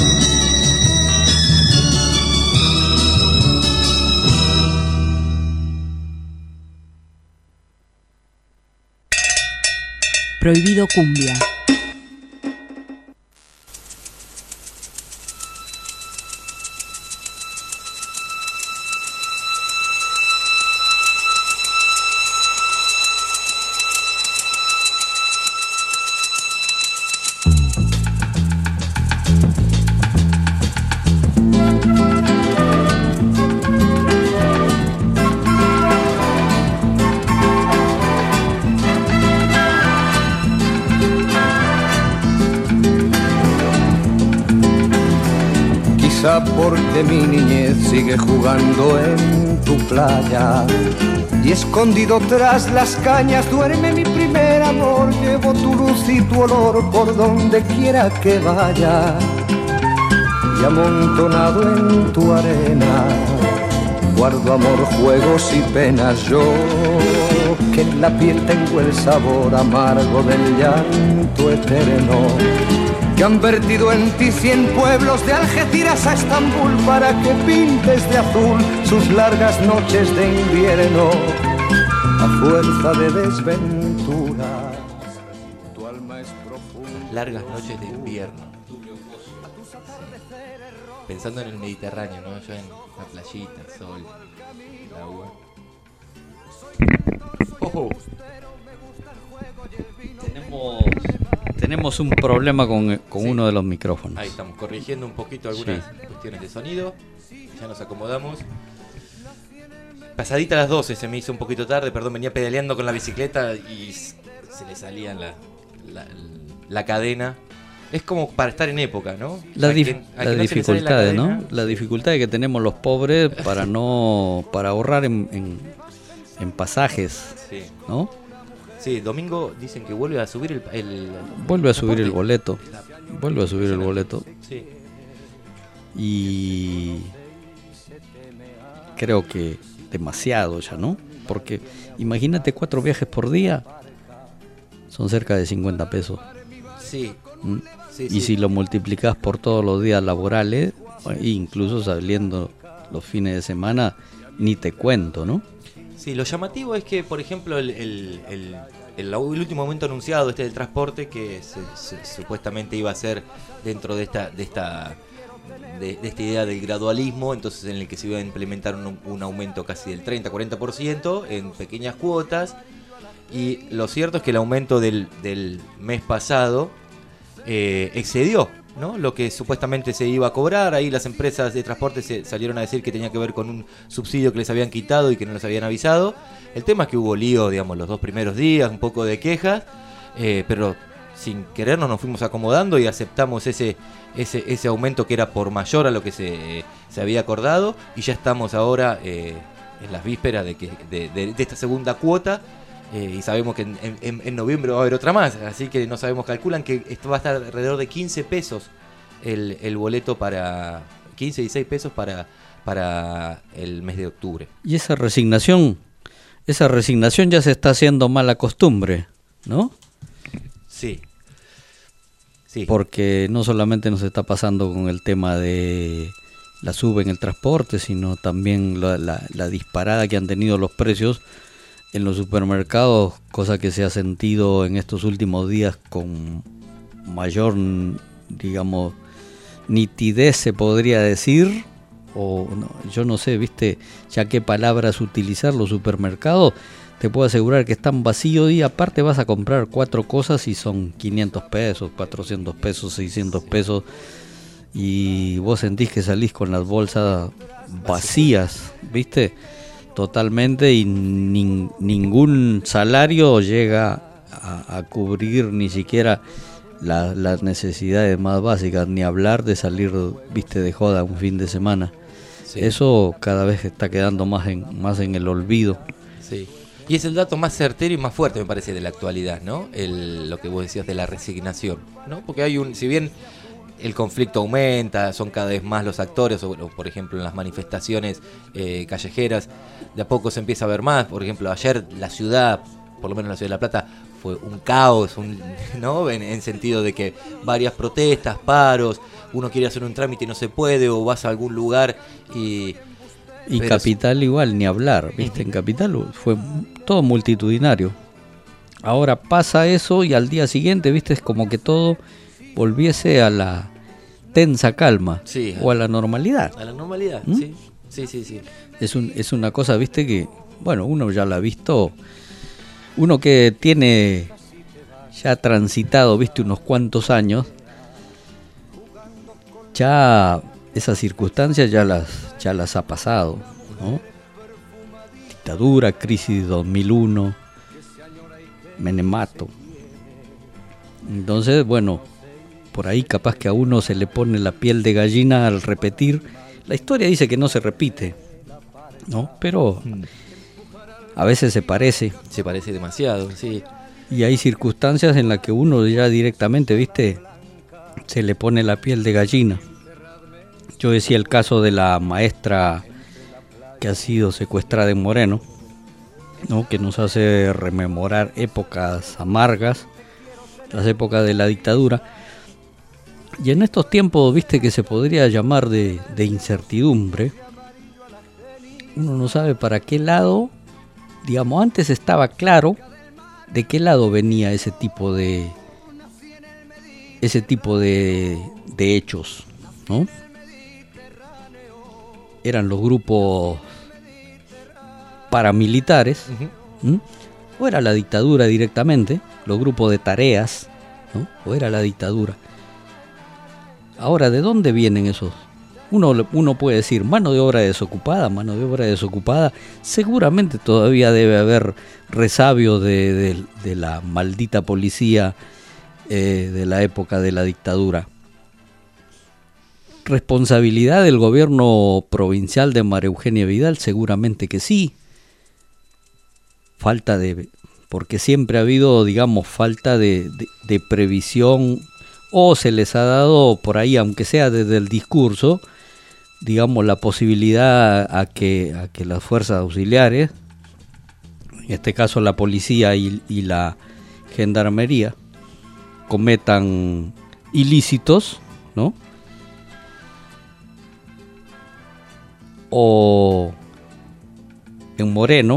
Prohibido Cumbia. risa porque mi niñez sigue jugando en tu playa. Y escondido tras las cañas duerme mi primer amor. Llevo tu luz y tu olor por donde quiera que vaya. Y amontonado en tu arena guardo amor, juegos y penas. Yo que en la piel tengo el sabor amargo del llanto eterno, que han vertido en ti cien pueblos de Algeciras a Estambul para que pintes de azul sus largas noches de invierno. A fuerza de desventuras, tu alma es profunda. Largas noches de invierno. Pensando en el Mediterráneo, ¿no? Yo en la playita, sol, el agua. Ojo. Tenemos, tenemos un problema con, con sí. uno de los micrófonos. Ahí estamos corrigiendo un poquito algunas sí. cuestiones de sonido. Ya nos acomodamos. Pasadita a las doce se me hizo un poquito tarde, perdón, venía pedaleando con la bicicleta y se le salía la, la, la cadena. Es como para estar en época, ¿no? La, dif- la no dificultad, ¿no? La dificultad que tenemos los pobres para no para ahorrar en, en, en pasajes, sí. ¿no? Sí, domingo dicen que vuelve a subir el... el vuelve a subir el boleto, vuelve a subir el boleto. Sí. Y creo que demasiado ya, ¿no? Porque imagínate cuatro viajes por día, son cerca de cincuenta pesos. Sí. ¿Mm? Sí, y sí. si lo multiplicas por todos los días laborales, incluso saliendo los fines de semana, ni te cuento, ¿no? Sí, lo llamativo es que, por ejemplo, el, el, el, el, el último momento anunciado, este del transporte, que se, se, supuestamente iba a ser dentro de esta de esta de, de esta idea del gradualismo, entonces en el que se iba a implementar un, un aumento casi del treinta a cuarenta por ciento en pequeñas cuotas. Y lo cierto es que el aumento del, del mes pasado eh, excedió, ¿no? Lo que supuestamente se iba a cobrar. Ahí las empresas de transporte se salieron a decir que tenía que ver con un subsidio que les habían quitado y que no les habían avisado. El tema es que hubo lío, digamos, los dos primeros días, un poco de quejas, eh, pero sin querernos nos fuimos acomodando y aceptamos ese ese ese aumento que era por mayor a lo que se, se había acordado, y ya estamos ahora eh, en las vísperas de, que, de, de, de esta segunda cuota. Eh, y sabemos que en, en, en noviembre va a haber otra más, así que no sabemos, calculan que esto va a estar alrededor de quince pesos el, el boleto para quince y seis pesos para, para el mes de octubre. Y esa resignación, esa resignación ya se está haciendo mala costumbre, ¿no? Sí. Sí. Porque no solamente nos está pasando con el tema de la sube en el transporte, sino también la, la, la disparada que han tenido los precios en los supermercados, cosa que se ha sentido en estos últimos días con mayor, digamos, nitidez, se podría decir, o no, yo no sé, viste, ya qué palabras utilizar. Los supermercados, te puedo asegurar que están vacíos, y aparte vas a comprar cuatro cosas y son quinientos pesos, cuatrocientos pesos, seiscientos pesos, y vos sentís que salís con las bolsas vacías, viste, totalmente, y nin, ningún salario llega a, a cubrir ni siquiera la, las necesidades más básicas, ni hablar de salir, viste, de joda un fin de semana. Sí. Eso cada vez está quedando más en, más en el olvido. Sí. Y es el dato más certero y más fuerte, me parece, de la actualidad, ¿no? El, lo que vos decías de la resignación, ¿no? Porque hay un, si bien el conflicto aumenta, son cada vez más los actores, o, o por ejemplo en las manifestaciones eh, callejeras, de a poco se empieza a ver más. Por ejemplo, ayer la ciudad, por lo menos la ciudad de La Plata, fue un caos, un, ¿no? En, en sentido de que varias protestas, paros, uno quiere hacer un trámite y no se puede, o vas a algún lugar y... Y pero Capital igual, ni hablar, ¿viste? En Capital fue todo multitudinario. Ahora pasa eso y al día siguiente, ¿viste? Es como que todo volviese a la tensa calma, sí, o a la normalidad. A la normalidad, ¿Mm? sí. Sí, sí, sí. Es, un, es una cosa, ¿viste? Que, bueno, uno ya la ha visto, uno que tiene ya transitado, ¿viste? Unos cuantos años, ya esas circunstancias ya las, ya las ha pasado, ¿no? Dictadura, crisis dos mil uno, Menemato. Entonces, bueno, por ahí capaz que a uno se le pone la piel de gallina al repetir. La historia dice que no se repite, ¿no? Pero a veces se parece. Se parece demasiado, sí. Y hay circunstancias en las que uno ya directamente, ¿viste? Se le pone la piel de gallina. Yo decía el caso de la maestra que ha sido secuestrada en Moreno, ¿no? Que nos hace rememorar épocas amargas, las épocas de la dictadura. Y en estos tiempos, viste, que se podría llamar de, de incertidumbre, uno no sabe para qué lado, digamos, antes estaba claro de qué lado venía ese tipo de ese tipo de, de hechos, ¿no? Eran los grupos paramilitares, uh-huh. o era la dictadura directamente, los grupos de tareas, ¿no? O era la dictadura. Ahora, ¿de dónde vienen esos? Uno, uno puede decir, mano de obra desocupada, mano de obra desocupada. Seguramente todavía debe haber resabio de, de, de la maldita policía eh, de la época de la dictadura. ¿Responsabilidad del gobierno provincial de María Eugenia Vidal? Seguramente que sí. Falta de... porque siempre ha habido, digamos, falta de, de, de previsión, o se les ha dado por ahí, aunque sea desde el discurso, digamos, la posibilidad a que, a que las fuerzas auxiliares, en este caso la policía y, y la gendarmería, cometan ilícitos, ¿no? O en Moreno,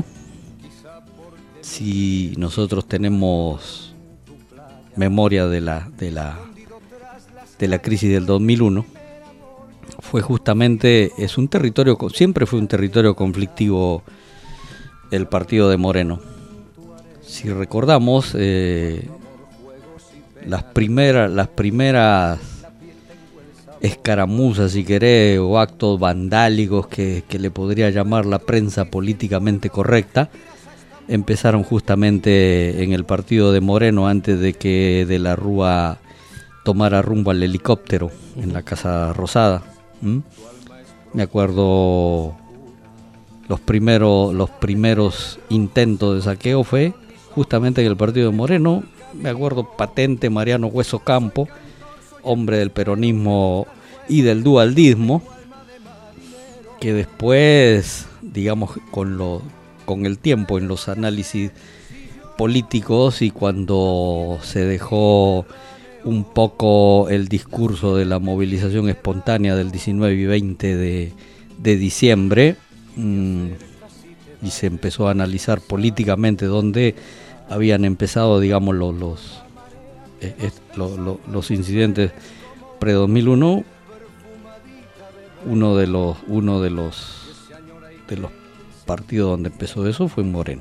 si nosotros tenemos memoria de la de la de la crisis del dos mil uno, fue justamente, es un territorio, siempre fue un territorio conflictivo el partido de Moreno. Si recordamos, eh, las primeras las primeras escaramuzas, si querés, o actos vandálicos que, que le podría llamar la prensa políticamente correcta, empezaron justamente en el partido de Moreno, antes de que de la Rúa tomara rumbo al helicóptero en la Casa Rosada. ¿Mm? Me acuerdo los primeros los primeros intentos de saqueo fue justamente en el partido de Moreno. Me acuerdo patente Mariano Hueso Campo, hombre del peronismo y del dualdismo, que después, digamos, con lo con el tiempo, en los análisis políticos, y cuando se dejó un poco el discurso de la movilización espontánea del diecinueve y veinte de, de diciembre, mmm, y se empezó a analizar políticamente dónde habían empezado, digamos, los los, eh, los, los, los incidentes pre dos mil uno, uno de los uno de los de los partido donde empezó eso fue Moreno.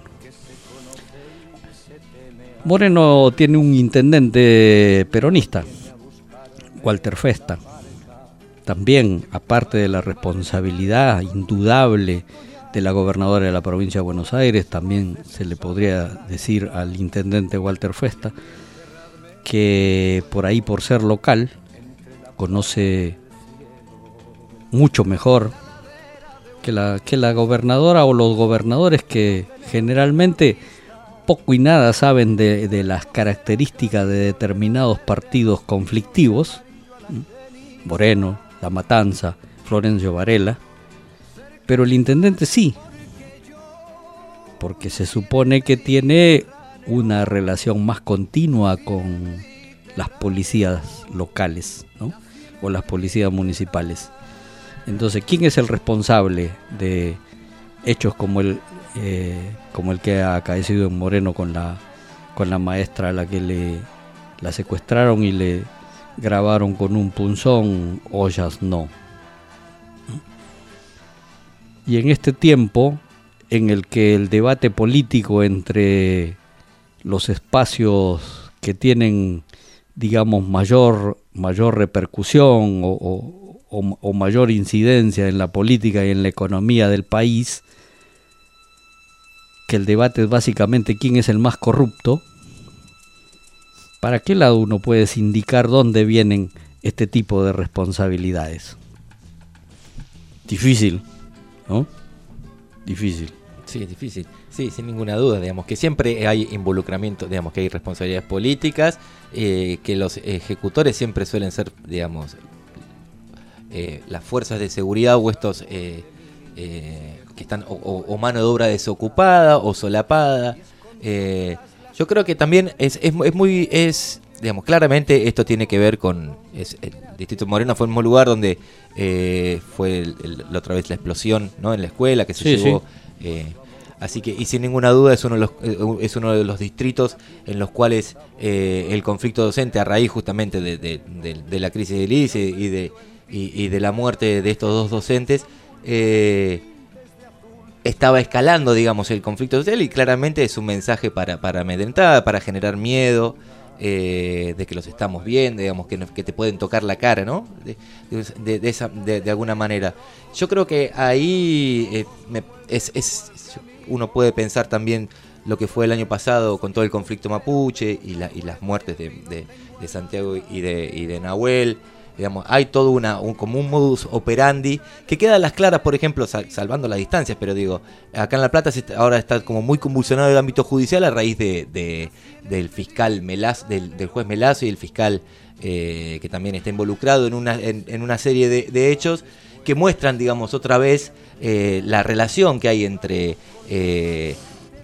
Moreno tiene un intendente peronista, Walter Festa. También, aparte de la responsabilidad indudable de la gobernadora de la provincia de Buenos Aires, también se le podría decir al intendente Walter Festa que por ahí, por ser local, conoce mucho mejor que la, que la gobernadora o los gobernadores, que generalmente poco y nada saben de, de las características de determinados partidos conflictivos. Moreno, La Matanza, Florencio Varela, pero el intendente sí, porque se supone que tiene una relación más continua con las policías locales, ¿no? O las policías municipales. Entonces, ¿quién es el responsable de hechos como el eh, como el que ha acaecido en Moreno con la con la maestra a la que le la secuestraron y le grabaron con un punzón ollas no? Y en este tiempo en el que el debate político entre los espacios que tienen, digamos, mayor mayor repercusión o, o O, o mayor incidencia en la política y en la economía del país, que el debate es básicamente quién es el más corrupto, ¿para qué lado uno puede indicar dónde vienen este tipo de responsabilidades? Difícil, ¿no? Difícil. Sí, es difícil. Sí, sin ninguna duda, digamos, que siempre hay involucramiento, digamos, que hay responsabilidades políticas, eh, que los ejecutores siempre suelen ser, digamos, eh, las fuerzas de seguridad o estos eh, eh, que están o, o, o mano de obra desocupada o solapada. Eh, yo creo que también es, es, es muy, es, digamos, claramente esto tiene que ver con, es, el Distrito Moreno fue el mismo lugar donde eh, fue el, el, la otra vez la explosión, ¿no? En la escuela que se sí, llevó. Sí. Eh, Así que, y sin ninguna duda, es uno de los, es uno de los distritos en los cuales eh, el conflicto docente, a raíz justamente de, de, de, de la crisis del I C E y de, y, y de la muerte de estos dos docentes, eh, estaba escalando, digamos, el conflicto social, y claramente es un mensaje para, para amedrentar, para generar miedo, eh, de que los estamos viendo, digamos, que, no, que te pueden tocar la cara, ¿no? De, de, de, esa, de, de alguna manera. Yo creo que ahí eh, me, es... es uno puede pensar también lo que fue el año pasado con todo el conflicto mapuche y, la, y las muertes de, de, de Santiago y de, y de Nahuel. Digamos, hay todo una, un, como un modus operandi que queda a las claras, por ejemplo, sal, salvando las distancias, pero digo, acá en La Plata se está, ahora está como muy convulsionado el ámbito judicial a raíz de, de del fiscal Melazo, del, del juez Melazo y el fiscal eh, que también está involucrado en una, en, en una serie de, de hechos que muestran, digamos, otra vez eh, la relación que hay entre eh,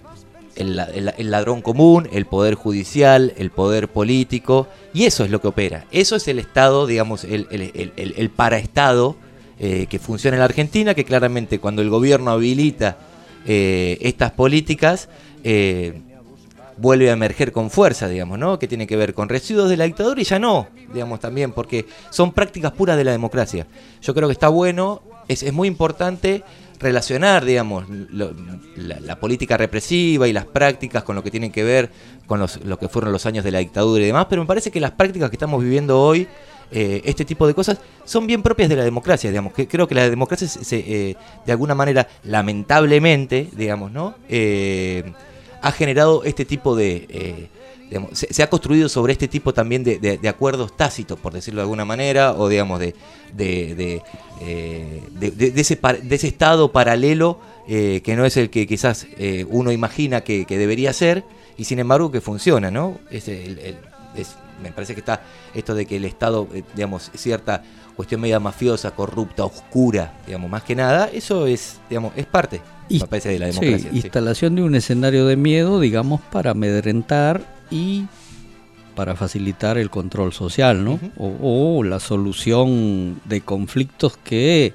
el, el, el ladrón común, el poder judicial, el poder político, y eso es lo que opera. Eso es el Estado, digamos, el, el, el, el, el paraestado eh, que funciona en la Argentina, que claramente cuando el gobierno habilita eh, estas políticas, eh, vuelve a emerger con fuerza, digamos, ¿no? Que tiene que ver con residuos de la dictadura y ya no, digamos, también, porque son prácticas puras de la democracia. Yo creo que está bueno, es, es muy importante relacionar, digamos, lo, la, la política represiva y las prácticas con lo que tienen que ver con los, lo que fueron los años de la dictadura y demás, pero me parece que las prácticas que estamos viviendo hoy, eh, este tipo de cosas, son bien propias de la democracia, digamos, que creo que la democracia se, se, eh, de alguna manera, lamentablemente, digamos, ¿no? Eh, ha generado este tipo de... Eh, digamos, se, se ha construido sobre este tipo también de, de, de acuerdos tácitos, por decirlo de alguna manera, o digamos de de, de, eh, de, de, de, ese, par, de ese estado paralelo eh, que no es el que quizás eh, uno imagina que, que debería ser, y sin embargo que funciona, ¿no? Es el, el, es, me parece que está esto de que el Estado, eh, digamos, cierta cuestión media mafiosa, corrupta, oscura, digamos, más que nada, eso es, digamos, es parte, me parece, de la democracia. Sí, instalación de un escenario de miedo, digamos, para amedrentar y para facilitar el control social, ¿no? Uh-huh. O, o la solución de conflictos que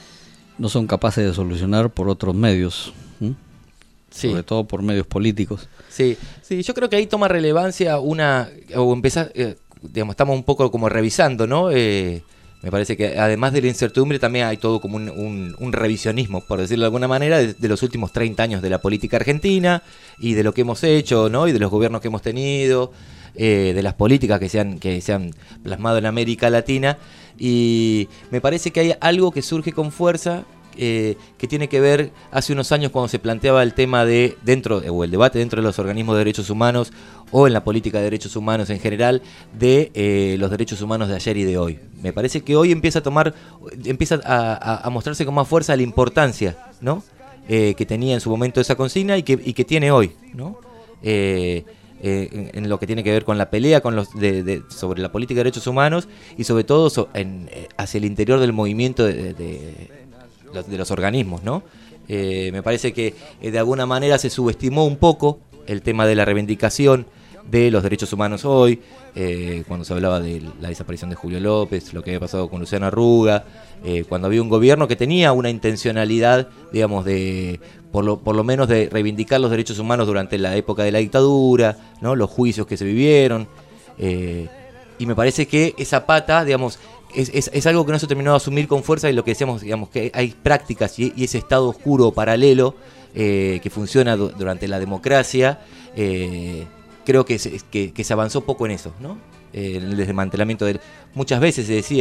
no son capaces de solucionar por otros medios, ¿sí? Sí. Sobre todo por medios políticos. Sí, sí, yo creo que ahí toma relevancia una, o empezar, eh, digamos, estamos un poco como revisando, ¿no? Eh, me parece que además de la incertidumbre también hay todo como un, un, un revisionismo, por decirlo de alguna manera, de, de los últimos treinta años de la política argentina y de lo que hemos hecho, ¿no? Y de los gobiernos que hemos tenido, eh, de las políticas que se han, que se han plasmado en América Latina. Y me parece que hay algo que surge con fuerza, eh, que tiene que ver hace unos años cuando se planteaba el tema de, dentro o el debate dentro de los organismos de derechos humanos o en la política de derechos humanos en general, de eh, los derechos humanos de ayer y de hoy. Me parece que hoy empieza a tomar, empieza a, a, a mostrarse con más fuerza la importancia, ¿no? Eh, que tenía en su momento esa consigna y que, y que tiene hoy, ¿no? Eh, eh, en, en lo que tiene que ver con la pelea con los de, de, sobre la política de derechos humanos y sobre todo so, en, eh, hacia el interior del movimiento de, de, de, los, de los organismos, ¿no? Eh, me parece que eh, de alguna manera se subestimó un poco el tema de la reivindicación de los derechos humanos hoy, eh, cuando se hablaba de la desaparición de Julio López, lo que había pasado con Luciano Arruga, eh, cuando había un gobierno que tenía una intencionalidad, digamos, de por lo, por lo menos de reivindicar los derechos humanos durante la época de la dictadura, ¿no? Los juicios que se vivieron, eh, y me parece que esa pata, digamos, es, es, es algo que no se terminó de asumir con fuerza, y lo que decíamos, digamos, que hay prácticas y, y ese estado oscuro paralelo eh, que funciona du- durante la democracia. eh, Creo que se, que, que se avanzó poco en eso, ¿no? Eh, en el desmantelamiento de... Muchas veces se decía,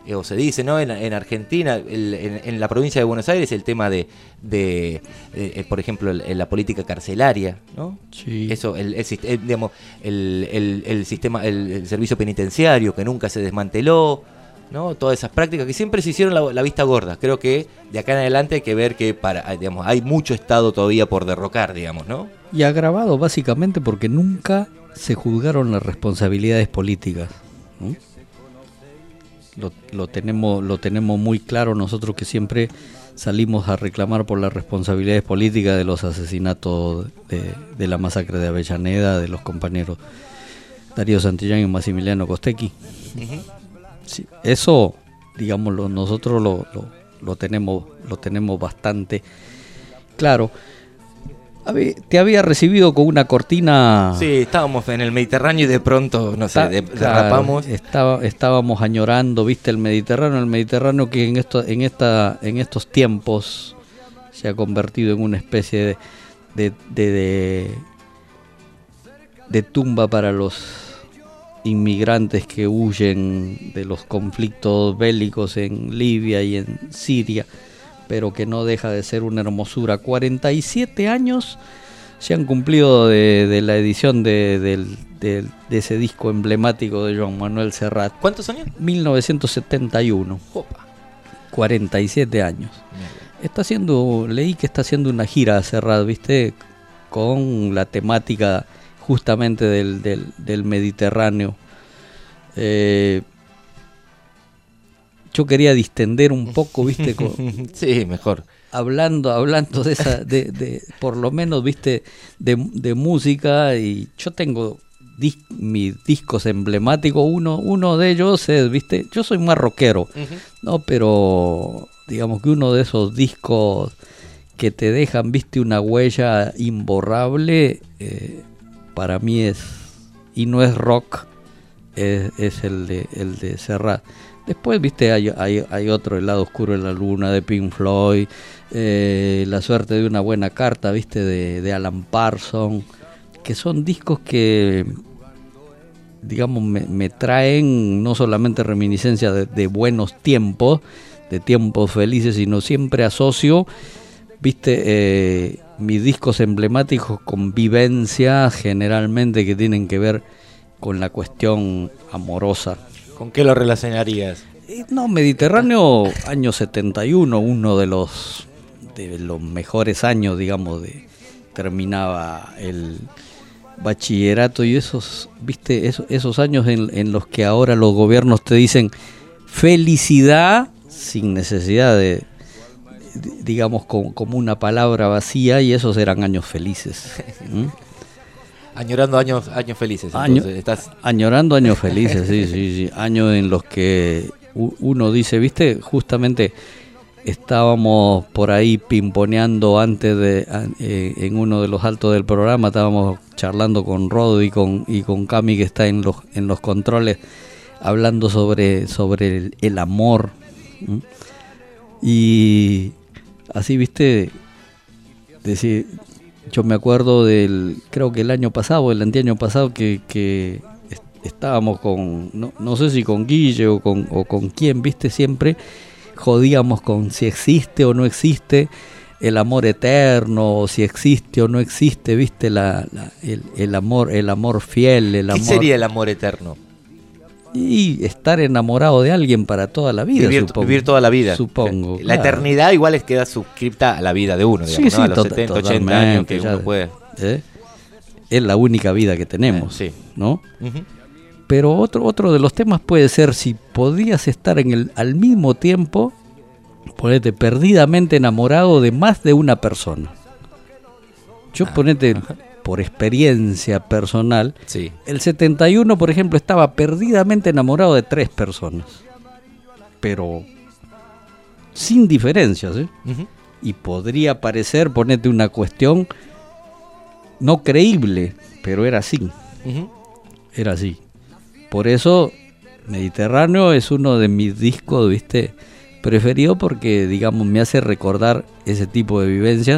eh, o se dice, ¿no? En, en Argentina, el, en, en la provincia de Buenos Aires, el tema de, de, de, de por ejemplo, el, el, la política carcelaria, ¿no? Sí. Eso, el, el, el, digamos, el, el, el sistema, el, el servicio penitenciario que nunca se desmanteló, ¿no? Todas esas prácticas que siempre se hicieron la, la vista gorda. Creo que de acá en adelante hay que ver que para, digamos, hay mucho Estado todavía por derrocar, digamos, ¿no? Y agravado básicamente porque nunca se juzgaron las responsabilidades políticas, ¿no? Lo, lo tenemos lo tenemos muy claro nosotros, que siempre salimos a reclamar por las responsabilidades políticas de los asesinatos de, de la masacre de Avellaneda, de los compañeros Darío Santillán y Maximiliano Costecchi. Uh-huh. Sí, eso, digámoslo, nosotros lo, lo, lo tenemos lo tenemos bastante claro. Te había recibido con una cortina. Sí, estábamos en el Mediterráneo y de pronto, no sé, Ta, de, claro, derrapamos. Estaba, estábamos añorando, viste, el Mediterráneo, el Mediterráneo que en esto, en esta, en estos tiempos se ha convertido en una especie de, de, de, de, de tumba para los inmigrantes que huyen de los conflictos bélicos en Libia y en Siria, pero que no deja de ser una hermosura. cuarenta y siete años se han cumplido de, de la edición de, de, de, de ese disco emblemático de Joan Manuel Serrat. ¿Cuántos años? mil novecientos setenta y uno. Opa. cuarenta y siete años. Está haciendo, leí que está haciendo una gira Serrat, ¿viste? Con la temática justamente del, del, del Mediterráneo. Eh, Yo quería distender un poco, viste, con, sí, mejor. Hablando, hablando de esa, de, de por lo menos, viste, de, de música, y yo tengo dis, mis discos emblemáticos. Uno, uno de ellos es, viste, yo soy más rockero, uh-huh. no, pero digamos que uno de esos discos que te dejan, viste, una huella imborrable, eh, para mí es, y no es rock, es, es el de, el de Serrat. Después, viste, hay, hay, hay otro, El lado oscuro de la luna, de Pink Floyd, eh, La suerte de una buena carta, viste, de, de Alan Parsons, que son discos que, digamos, me, me traen no solamente reminiscencia de, de buenos tiempos, de tiempos felices, sino siempre asocio, viste, eh, mis discos emblemáticos con vivencias generalmente que tienen que ver con la cuestión amorosa. ¿Con qué lo relacionarías? No, Mediterráneo, año setenta y uno, uno de los de los mejores años, digamos, de terminaba el bachillerato, y esos, viste, esos, esos años en, en los que ahora los gobiernos te dicen felicidad sin necesidad de, de digamos, como, como una palabra vacía, y esos eran años felices. ¿Mm? Añorando años años felices. Año, entonces, estás... Añorando años felices, sí, sí, sí. Años en los que uno dice, viste, justamente estábamos por ahí pimponeando antes de, eh, en uno de los altos del programa, estábamos charlando con Rodo y con, y con Cami, que está en los, en los controles, hablando sobre, sobre el, el amor. ¿Mm? Y así, viste, decir... Yo me acuerdo del, creo que el año pasado, el anteaño pasado, que, que estábamos con, no, no sé si con Guille o con, o con quién, viste, siempre jodíamos con si existe o no existe el amor eterno, o si existe o no existe, viste, la, la, el, el amor, el amor fiel, el ¿Qué amor. ¿Qué sería el amor eterno? Y estar enamorado de alguien para toda la vida, vivir, supongo. Vivir toda la vida. Supongo. La claro. eternidad igual es queda suscripta a la vida de uno, digamos, sí, ¿no? sí, A los to- setenta, ochenta años que ya, uno puede. ¿eh? Es la única vida que tenemos, eh, sí. ¿no? Uh-huh. Pero otro otro de los temas puede ser si podías estar en el al mismo tiempo, ponete, perdidamente enamorado de más de una persona. Yo ah, ponete... Ajá. Por experiencia personal, sí. El setenta y uno, por ejemplo, estaba perdidamente enamorado de tres personas, pero sin diferencias, ¿eh? Uh-huh. Y podría parecer, ponete, una cuestión no creíble, pero era así, uh-huh. Era así. Por eso Mediterráneo es uno de mis discos, viste, preferido, porque, digamos, me hace recordar ese tipo de vivencia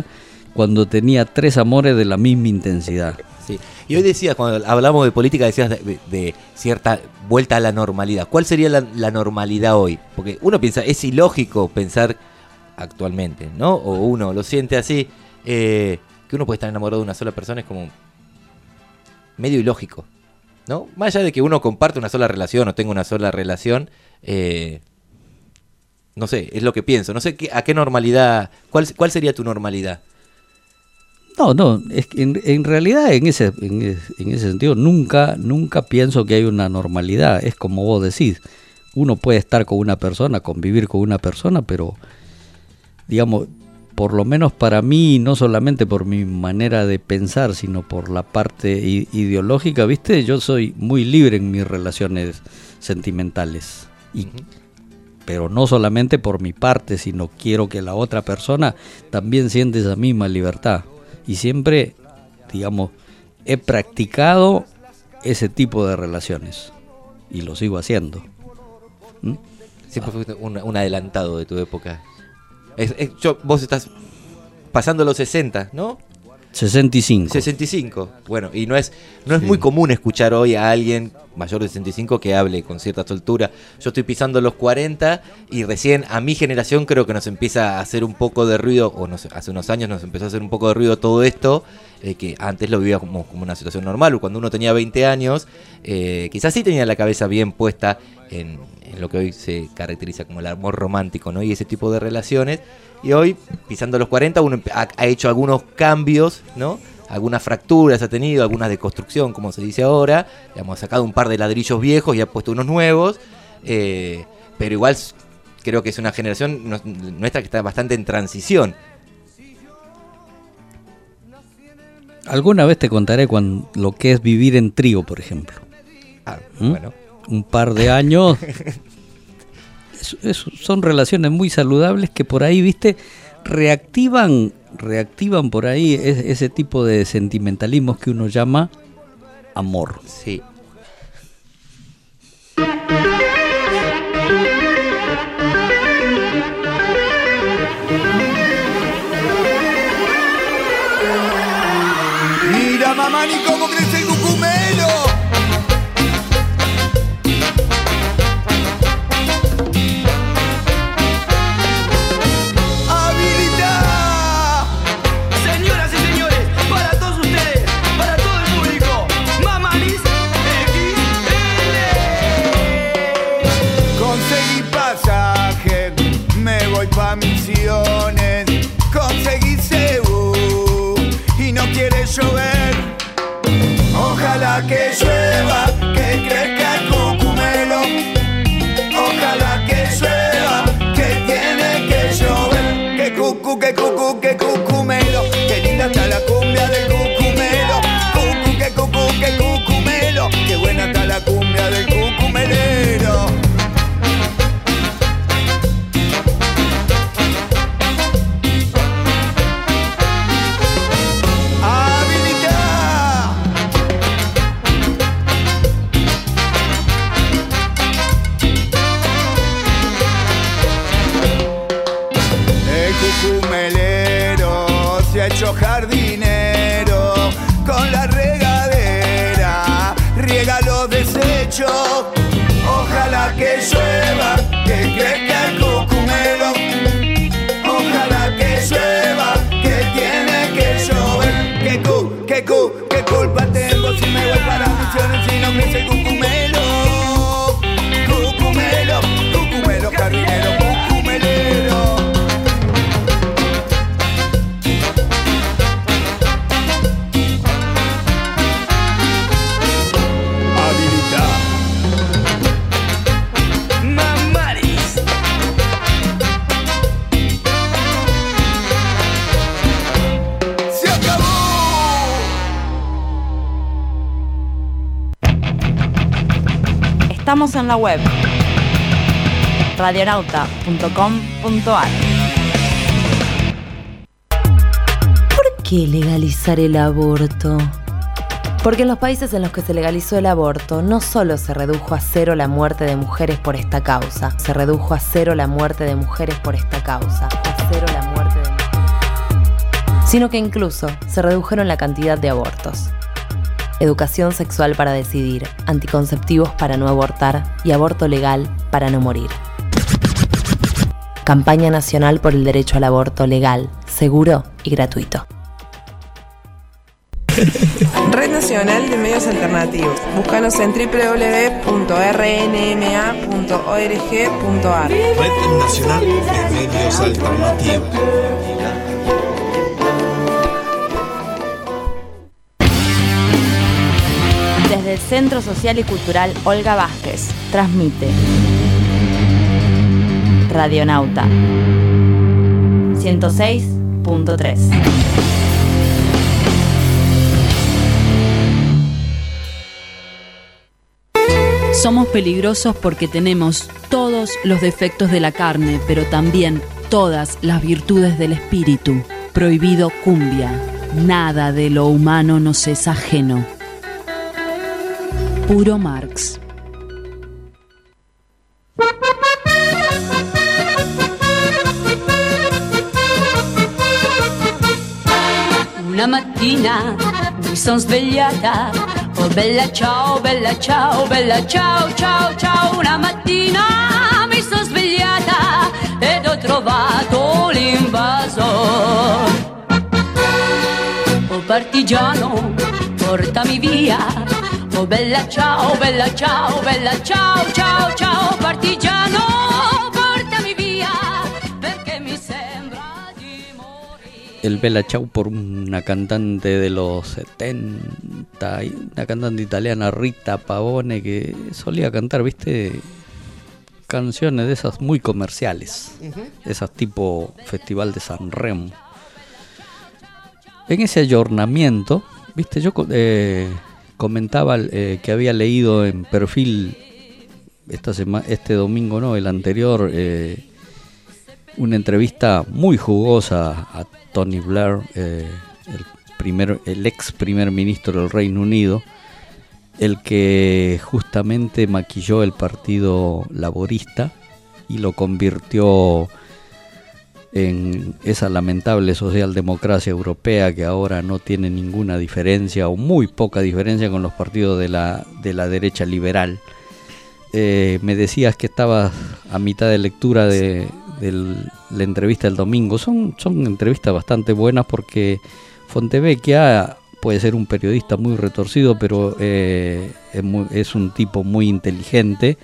cuando tenía tres amores de la misma intensidad. Sí. Y hoy decías, cuando hablamos de política, decías de, de, de cierta vuelta a la normalidad. ¿Cuál sería la, la normalidad hoy? Porque uno piensa, es ilógico pensar actualmente, ¿no? O uno lo siente así, eh, que uno puede estar enamorado de una sola persona, es como medio ilógico, ¿no? Más allá de que uno comparte una sola relación o tenga una sola relación, eh, no sé, es lo que pienso. No sé qué, a qué normalidad, cuál, cuál sería tu normalidad. No, no, es que en, en realidad en ese, en, en ese sentido nunca, nunca pienso que hay una normalidad. Es como vos decís, uno puede estar con una persona, convivir con una persona, pero digamos, por lo menos para mí, no solamente por mi manera de pensar, sino por la parte ideológica, ¿viste? Yo soy muy libre en mis relaciones sentimentales. Y, uh-huh. Pero no solamente por mi parte, sino quiero que la otra persona también siente esa misma libertad. Y siempre, digamos, he practicado ese tipo de relaciones. Y lo sigo haciendo. ¿Mm? Siempre fuiste un, un adelantado de tu época. Es, es, yo, vos estás pasando los sesenta, ¿no? sesenta y cinco. sesenta y cinco. Bueno, y no es no es sí. muy común escuchar hoy a alguien mayor de sesenta y cinco que hable con cierta soltura. Yo estoy pisando los cuarenta y recién a mi generación creo que nos empieza a hacer un poco de ruido, o no sé, hace unos años nos empezó a hacer un poco de ruido todo esto, eh, que antes lo vivía como, como una situación normal. Cuando uno tenía veinte años, eh, quizás sí tenía la cabeza bien puesta en, en lo que hoy se caracteriza como el amor romántico, ¿no? Y ese tipo de relaciones. Y hoy, pisando los cuarenta, uno ha, ha hecho algunos cambios, ¿no? Algunas fracturas ha tenido, algunas de construcción, como se dice ahora. Hemos sacado un par de ladrillos viejos y ha puesto unos nuevos. Eh, pero igual creo que es una generación nuestra que está bastante en transición. Alguna vez te contaré cuando, lo que es vivir en trío, por ejemplo. Ah, ¿Mm? bueno. Un par de años... Es, es, son relaciones muy saludables que por ahí, viste, reactivan, reactivan por ahí es, ese tipo de sentimentalismos que uno llama amor. Sí. Mira, mamá, ni cómo crece el cucumelo. Conseguí Cebú y no quiere llover. Ojalá que llueva, que crezca el cucumelo. Ojalá que llueva, que tiene que llover. Que cucu, que cucu, que cucumelo. Que linda está la cumbia del cucumelo. Cucu, que cucu, que cucumelo. Que buena está la cumbia del cucumelero. Jardinero con la regadera, riega los desechos. Ojalá que llueva, que crezca el cucumelo. Ojalá que llueva, que tiene que llover. Que cu, que cu, que culpa tengo si me voy para Misiones y no crece el cucumelo. Cucumelo, cucumelo, jardinero, cucumelero. Estamos en la web radionauta punto com punto a r. ¿Por qué legalizar el aborto? Porque en los países en los que se legalizó el aborto, no solo se redujo a cero la muerte de mujeres por esta causa, se redujo a cero la muerte de mujeres por esta causa, a cero la muerte de mujeres. sino que incluso se redujeron la cantidad de abortos. Educación sexual para decidir, anticonceptivos para no abortar y aborto legal para no morir. Campaña Nacional por el Derecho al Aborto Legal, Seguro y Gratuito. Red Nacional de Medios Alternativos. Búscanos en doble u doble u doble u punto r n m a punto org punto a r. Red Nacional de Medios Alternativos. Desde el Centro Social y Cultural Olga Vázquez, transmite Radionauta ciento seis punto tres. Somos peligrosos porque tenemos todos los defectos de la carne, pero también todas las virtudes del espíritu. Prohibido cumbia. Nada de lo humano nos es ajeno. Puro Marx. Una mattina mi son svegliata, oh bella ciao, bella ciao, bella ciao, ciao, ciao. Una mattina mi son svegliata ed ho trovato l'invasor. Oh partigiano, portami via, oh bella ciao, bella ciao, bella ciao, ciao, ciao. Partigiano, portami via, perché mi sembra di morire. El Bella Ciao por una cantante de los setenta, una cantante italiana, Rita Pavone, que solía cantar, viste, canciones de esas muy comerciales, uh-huh. Esas tipo Festival de San Remo. En ese ayornamiento, viste, yo eh, comentaba eh, que había leído en Perfil esta sema, este domingo, no, el anterior, eh, una entrevista muy jugosa a Tony Blair, eh, el, primer, el ex primer ministro del Reino Unido, el que justamente maquilló el Partido Laborista y lo convirtió en esa lamentable socialdemocracia europea que ahora no tiene ninguna diferencia o muy poca diferencia con los partidos de la, de la derecha liberal. Eh, me decías que estabas a mitad de lectura de, de la entrevista del domingo. Son, son entrevistas bastante buenas porque Fontevecchia puede ser un periodista muy retorcido, pero eh, es, muy, es un tipo muy inteligente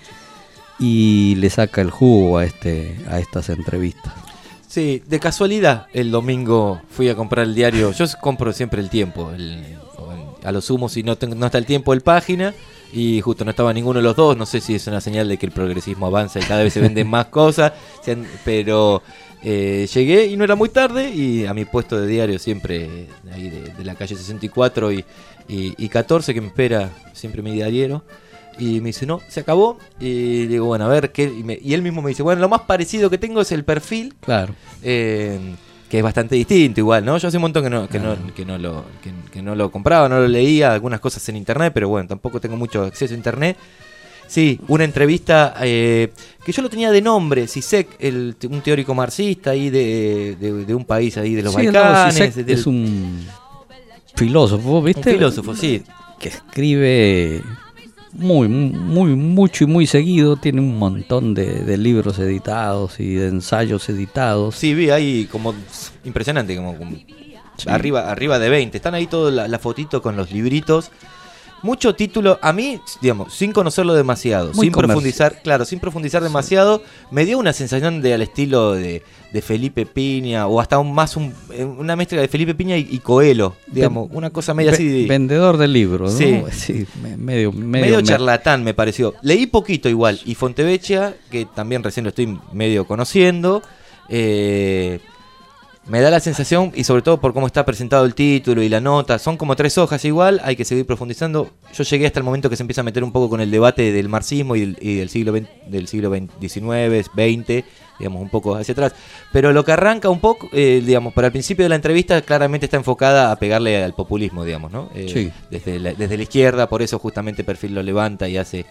y le saca el jugo a, este, a estas entrevistas. Sí, de casualidad el domingo fui a comprar el diario. Yo compro siempre El Tiempo, el, a lo sumo si no, tengo, no está El Tiempo, el Página, y justo no estaba ninguno de los dos. No sé si es una señal de que el progresismo avanza y cada vez se venden más cosas, pero eh, llegué y no era muy tarde, y a mi puesto de diario siempre ahí de, de la calle sesenta y cuatro y, y, y catorce, que me espera siempre mi diariero. Y me dice, no, se acabó. Y digo, bueno, a ver, ¿qué? Y, me, y él mismo me dice, bueno, lo más parecido que tengo es el Perfil. Claro. Eh, que es bastante distinto igual, ¿no? Yo hace un montón que no, que no, que no, lo, que, que no lo compraba, no lo leía, algunas cosas en internet, pero bueno, tampoco tengo mucho acceso a internet. Sí, una entrevista eh, que yo lo tenía de nombre, Zizek, el, un teórico marxista ahí de, de, de un país ahí de los sí, Balcanes. Zizek del, es un filósofo, ¿viste? Un filósofo, sí. Que escribe muy, muy, mucho y muy seguido, tiene un montón de, de libros editados y de ensayos editados. Sí, vi ahí como impresionante, como, como sí. arriba, arriba de veinte, están ahí toda la, la fotito con los libritos. Mucho título, a mí, digamos, sin conocerlo demasiado, muy sin comercio. profundizar, claro, sin profundizar demasiado, me dio una sensación de al estilo de, de Felipe Piña, o hasta un, más un, una mezcla de Felipe Piña y, y Coelho, digamos, una cosa media Ve, así de... Vendedor de libros, ¿no? Sí, sí medio, medio, medio charlatán me pareció. Leí poquito igual, y Fontevecchia, que también recién lo estoy medio conociendo, eh... me da la sensación, y sobre todo por cómo está presentado el título y la nota, son como tres hojas igual, hay que seguir profundizando. Yo llegué hasta el momento que se empieza a meter un poco con el debate del marxismo y, el, y del siglo veinte, del siglo diecinueve, veinte, digamos, un poco hacia atrás. Pero lo que arranca un poco, eh, digamos, para el principio de la entrevista, claramente está enfocada a pegarle al populismo, digamos, ¿no? Eh, sí. Desde la, desde la izquierda, por eso justamente Perfil lo levanta y hace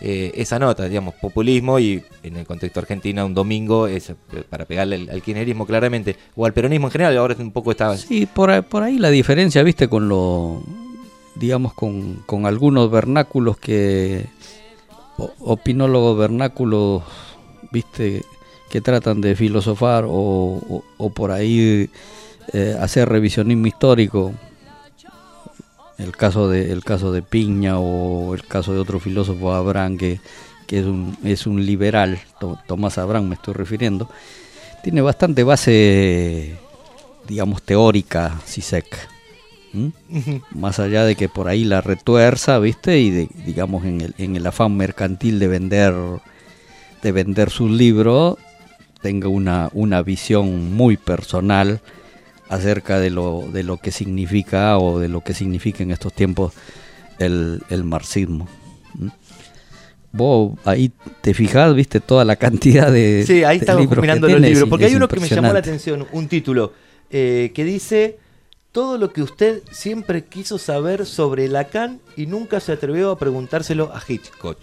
eh, esa nota, digamos, populismo, y en el contexto argentino un domingo es para pegarle al, al kirchnerismo claramente, o al peronismo en general. Ahora un poco está... Sí, por ahí, por ahí la diferencia, viste, con lo, digamos, con, con algunos vernáculos que, o, opinólogos vernáculos, viste, que tratan de filosofar o, o, o por ahí eh, hacer revisionismo histórico. El caso de el caso de Piña o el caso de otro filósofo, Abraham, que, que es un es un liberal, Tomás Abraham me estoy refiriendo, tiene bastante base, digamos, teórica, Zizek, ¿Mm? Uh-huh. Más allá de que por ahí la retuerza, viste, y de, digamos, en el en el afán mercantil de vender de vender sus libros, tenga una una visión muy personal acerca de lo de lo que significa o de lo que significa en estos tiempos el, el marxismo. ¿Mm? Vos ahí te fijás, viste toda la cantidad de Sí, ahí de estamos mirando los libros, porque hay uno que me llamó la atención. atención, un título eh, que dice: todo lo que usted siempre quiso saber sobre Lacan y nunca se atrevió a preguntárselo a Hitchcock.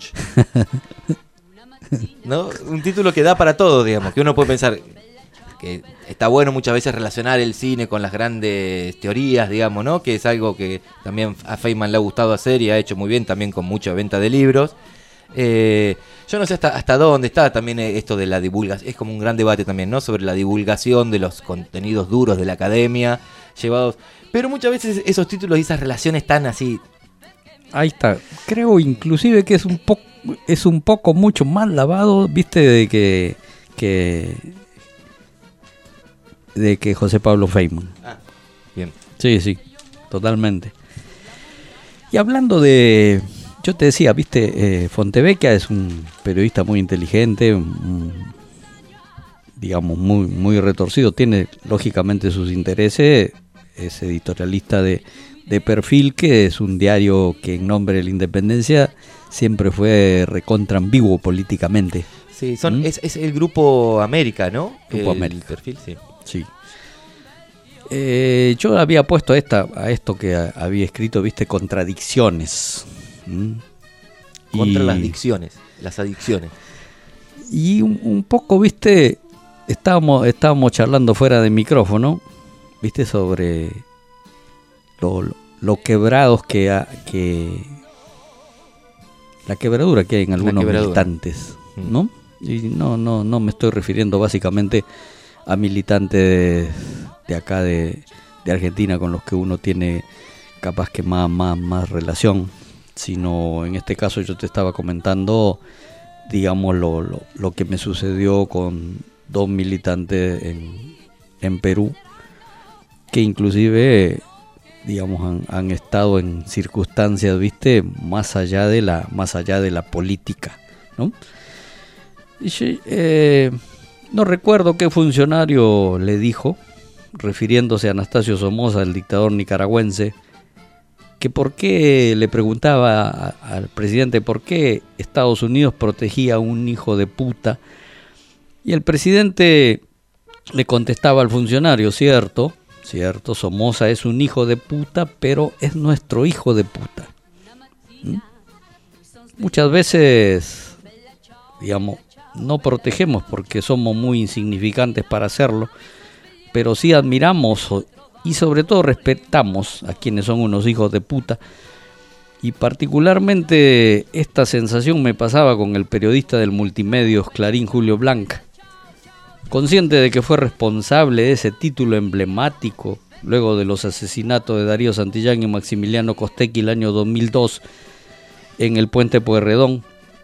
¿No? Un título que da para todo, digamos, que uno puede pensar que está bueno muchas veces relacionar el cine con las grandes teorías, digamos, ¿no? Que es algo que también a Feynman le ha gustado hacer y ha hecho muy bien también con mucha venta de libros. Eh, yo no sé hasta, hasta dónde está también esto de la divulgación. Es como un gran debate también, ¿no? Sobre la divulgación de los contenidos duros de la academia llevados. Pero muchas veces esos títulos y esas relaciones están así. Ahí está. Creo inclusive que es un poco es un poco mucho más lavado, viste, de que que de que José Pablo Feynman. Ah, bien. Sí, sí, totalmente. Y hablando de, yo te decía, viste, eh, Fontevecchia es un periodista muy inteligente, un, digamos, muy muy retorcido, tiene lógicamente sus intereses, es editorialista de, de Perfil, que es un diario que en nombre de la independencia siempre fue recontra ambiguo políticamente. Sí, son, ¿Mm? es, es el Grupo América, ¿no? Grupo el América. Perfil, sí. Sí. Eh, yo había puesto a, esta, a esto que a, había escrito, viste, contradicciones. ¿Mm? Contra y, las dicciones, las adicciones. Y un, un poco, viste, estábamos, estábamos charlando fuera de micrófono, viste, sobre lo, lo, lo quebrados que, ha, que... la quebradura que hay en algunos militantes, ¿no? Y no, no, no me estoy refiriendo básicamente a militantes de, de acá de, de Argentina con los que uno tiene capaz que más, más, más relación, sino en este caso yo te estaba comentando, digamos, lo, lo, lo que me sucedió con dos militantes en, en Perú, que inclusive, digamos, han, han estado en circunstancias, viste, más allá de la, más allá de la política, ¿no? Y yo, eh, no recuerdo qué funcionario le dijo, refiriéndose a Anastasio Somoza, el dictador nicaragüense, que por qué, le preguntaba a, al presidente por qué Estados Unidos protegía a un hijo de puta, y el presidente le contestaba al funcionario: cierto, cierto, Somoza es un hijo de puta, pero es nuestro hijo de puta. ¿Mm? Muchas veces, digamos, no protegemos porque somos muy insignificantes para hacerlo, pero sí admiramos y sobre todo respetamos a quienes son unos hijos de puta. Y particularmente esta sensación me pasaba con el periodista del Multimedios Clarín, Julio Blanca, consciente de que fue responsable de ese título emblemático luego de los asesinatos de Darío Santillán y Maximiliano Costecchi el año dos mil dos en el Puente Pueyrredón,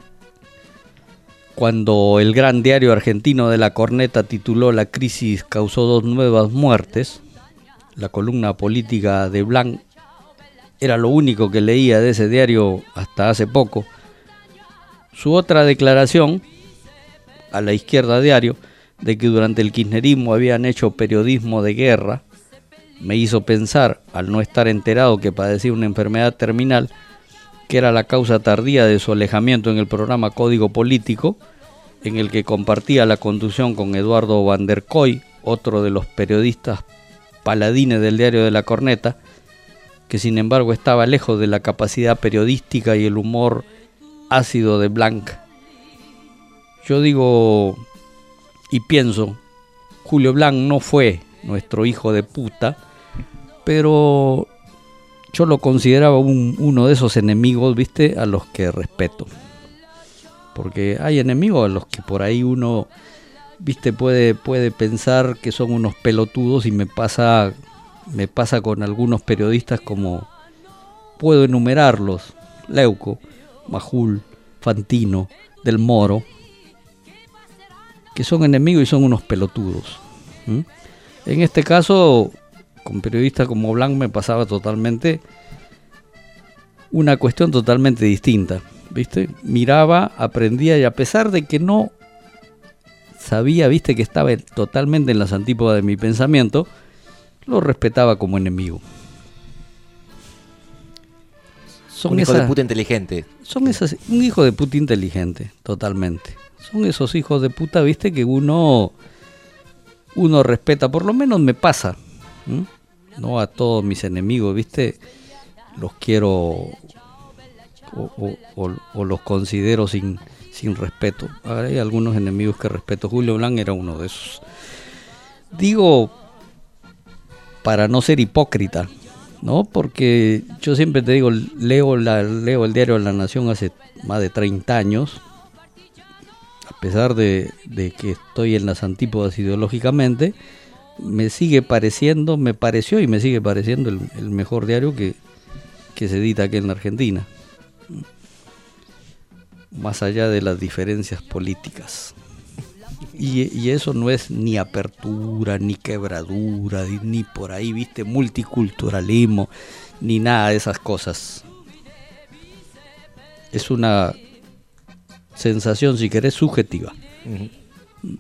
cuando el gran diario argentino de La Corneta tituló "La crisis causó dos nuevas muertes". La columna política de Blanc era lo único que leía de ese diario hasta hace poco. Su otra declaración, a La Izquierda Diario, de que durante el kirchnerismo habían hecho periodismo de guerra, me hizo pensar, al no estar enterado que padecía una enfermedad terminal, que era la causa tardía de su alejamiento en el programa Código Político, en el que compartía la conducción con Eduardo Van der Koy, otro de los periodistas paladines del diario de La Corneta, que sin embargo estaba lejos de la capacidad periodística y el humor ácido de Blanc. Yo digo y pienso, Julio Blanc no fue nuestro hijo de puta, pero yo lo consideraba un, uno de esos enemigos, ¿viste? A los que respeto. Porque hay enemigos a los que por ahí uno, ¿viste? Puede, puede pensar que son unos pelotudos, y me pasa, me pasa con algunos periodistas, como puedo enumerarlos: Leuco, Majul, Fantino, Del Moro, que son enemigos y son unos pelotudos. ¿Mm? En este caso, con periodistas como Blanc me pasaba totalmente una cuestión totalmente distinta, ¿viste? Miraba, aprendía, y a pesar de que no sabía, ¿viste?, que estaba totalmente en las antípodas de mi pensamiento, lo respetaba como enemigo. Son un hijo esas, de puta inteligente. Son esas, un hijo de puta inteligente, totalmente. Son esos hijos de puta, ¿viste?, que uno uno respeta, por lo menos me pasa. ¿Mm? No a todos mis enemigos, ¿viste?, los quiero o, o, o, o los considero sin, sin respeto. Hay algunos enemigos que respeto. Julio Blanc era uno de esos. Digo, para no ser hipócrita, ¿no? Porque yo siempre te digo, leo, la, leo el diario La Nación hace más de treinta años, a pesar de, de que estoy en las antípodas ideológicamente, me sigue pareciendo, me pareció y me sigue pareciendo el, el mejor diario que, que se edita aquí en la Argentina, más allá de las diferencias políticas. Y, y eso no es ni apertura, ni quebradura, ni por ahí, ¿viste?, multiculturalismo, ni nada de esas cosas. Es una sensación, si querés, subjetiva. Uh-huh.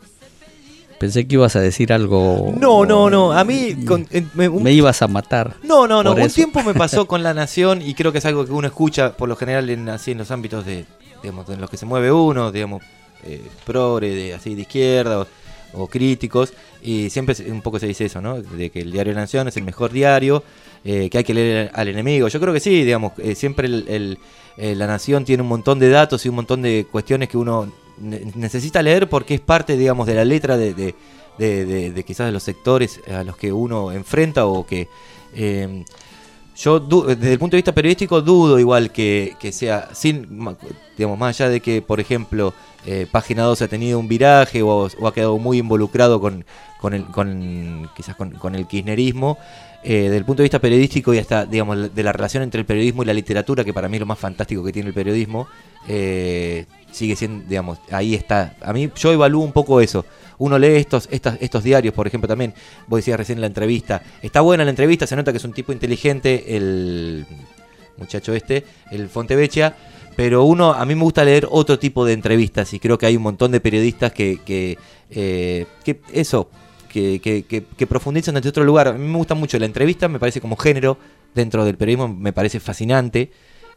Pensé que ibas a decir algo. No, no, no. A mí con, me, un, me ibas a matar. No, no, no. Un eso. tiempo me pasó con La Nación, y creo que es algo que uno escucha por lo general en, así en los ámbitos de, digamos, en los que se mueve uno, digamos, eh, progre, de, así de izquierda o, o críticos, y siempre un poco se dice eso, ¿no? De que el diario La Nación es el mejor diario, eh, que hay que leer al enemigo. Yo creo que sí, digamos, eh, siempre el, el, eh, La Nación tiene un montón de datos y un montón de cuestiones que uno necesita leer, porque es parte, digamos, de la letra de, de, de, de, de quizás de los sectores a los que uno enfrenta, o que eh, yo du- desde el punto de vista periodístico dudo igual que, que sea sin, digamos, más allá de que, por ejemplo, eh, Página doce ha tenido un viraje o, o ha quedado muy involucrado con, con el con quizás con, con el kirchnerismo, eh, desde el punto de vista periodístico y hasta, digamos, de la relación entre el periodismo y la literatura, que para mí es lo más fantástico que tiene el periodismo, eh, sigue siendo, digamos, ahí está. A mí, yo evalúo un poco eso. Uno lee estos, estos, estos diarios, por ejemplo, también, vos decías recién en la entrevista, está buena la entrevista, se nota que es un tipo inteligente, el muchacho este, el Fontevecchia, pero uno, a mí me gusta leer otro tipo de entrevistas, y creo que hay un montón de periodistas que, que, eh, que eso, que, que, que, que profundizan desde otro lugar. A mí me gusta mucho la entrevista, me parece como género dentro del periodismo, me parece fascinante.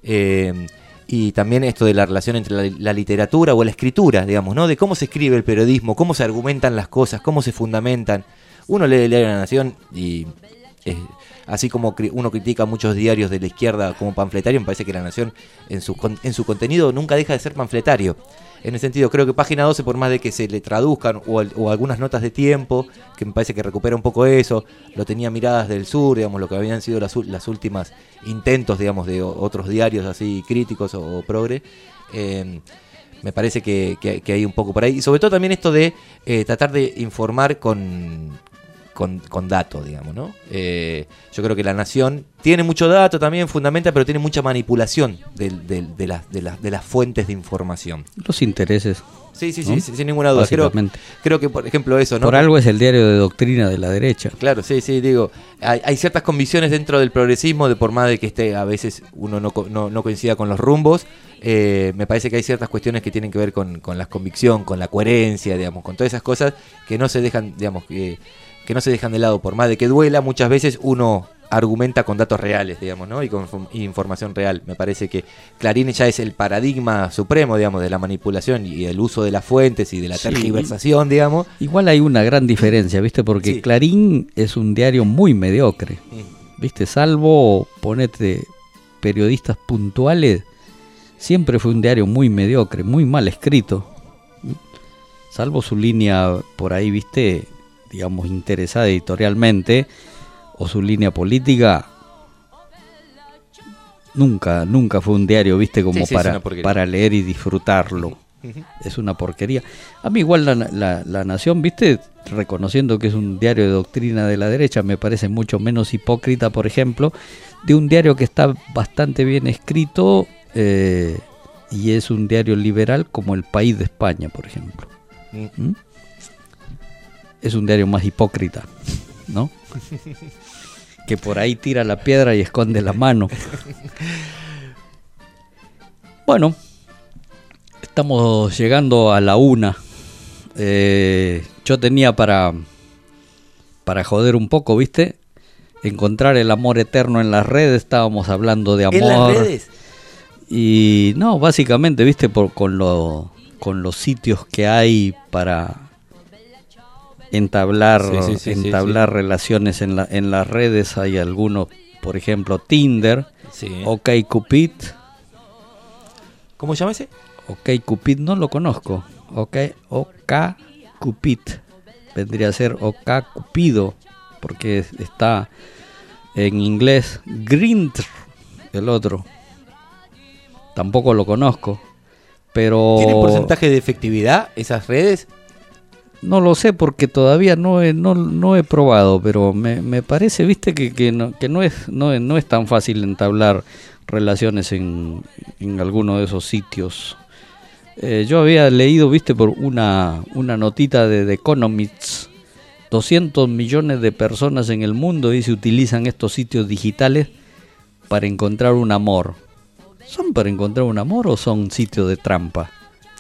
Eh, Y también esto de la relación entre la, la literatura o la escritura, digamos, ¿no? De cómo se escribe el periodismo, cómo se argumentan las cosas, cómo se fundamentan. Uno lee el diario La Nación y, eh, así como cri- uno critica muchos diarios de la izquierda como panfletario, me parece que La Nación en su, con- en su contenido nunca deja de ser panfletario. En ese sentido, creo que Página doce, por más de que se le traduzcan o, o algunas notas de tiempo, que me parece que recupera un poco eso, lo tenía Miradas del Sur, digamos, lo que habían sido las, las últimas intentos, digamos, de otros diarios así críticos o, o progre, eh, me parece que, que, que hay un poco por ahí. Y sobre todo también esto de eh, tratar de informar con... Con, con datos, digamos, ¿no? Eh, yo creo que La Nación tiene mucho dato también, fundamenta, pero tiene mucha manipulación de, de, de, las, de, las, de las fuentes de información. Los intereses. Sí, sí, ¿no? sí, sin ninguna duda. Creo, creo que, por ejemplo, eso, ¿no? Por algo es el diario de doctrina de la derecha. Claro, sí, sí, digo, hay, hay ciertas convicciones dentro del progresismo, de por más de que esté, a veces uno no, no, no coincida con los rumbos, eh, me parece que hay ciertas cuestiones que tienen que ver con, con la convicción, con la coherencia, digamos, con todas esas cosas que no se dejan, digamos, que... que no se dejan de lado, por más de que duela. Muchas veces uno argumenta con datos reales, digamos, ¿no? Y con información real. Me parece que Clarín ya es el paradigma supremo, digamos, de la manipulación y el uso de las fuentes y de la tergiversación, sí, digamos. Igual hay una gran diferencia, ¿viste? Porque sí, Clarín es un diario muy mediocre, ¿viste? Salvo, ponete, periodistas puntuales, siempre fue un diario muy mediocre, muy mal escrito, salvo su línea por ahí, viste, digamos, interesada editorialmente, o su línea política. Nunca, nunca fue un diario, viste, como Sí, sí, para, es una porquería. para leer y disfrutarlo. Ujú. Es una porquería. A mí igual la, la, la Nación, viste, reconociendo que es un diario de doctrina de la derecha, me parece mucho menos hipócrita, por ejemplo, de un diario que está bastante bien escrito eh, y es un diario liberal como El País de España, por ejemplo. Mm. ¿Mm? Es un diario más hipócrita, ¿no? Que por ahí tira la piedra y esconde la mano. Bueno, estamos llegando a la una. Eh, yo tenía para, para joder un poco, ¿viste? Encontrar el amor eterno en las redes. Estábamos hablando de amor. ¿En las redes? Y no, básicamente, ¿viste? Por, con, lo, con los sitios que hay para entablar, Sí, sí, sí, entablar sí, sí. relaciones en, la, en las redes. Hay algunos, por ejemplo, Tinder, Sí. OkCupid. ¿Cómo se llama ese? OkCupid no lo conozco. Ok, OkCupid vendría a ser OkCupido, porque es- está en inglés. Grindr, el otro. Tampoco lo conozco. Pero ¿Tienen porcentaje de efectividad esas redes? no lo sé porque todavía no he, no, no he probado, pero me, me parece, viste, que, que, no, que no, es, no, es- no es tan fácil entablar relaciones en, en alguno de esos sitios. Eh, yo había leído, viste, por una, una notita de The Economist, doscientos millones de personas en el mundo, dice, utilizan estos sitios digitales para encontrar un amor. ¿Son para encontrar un amor o son sitios de trampa?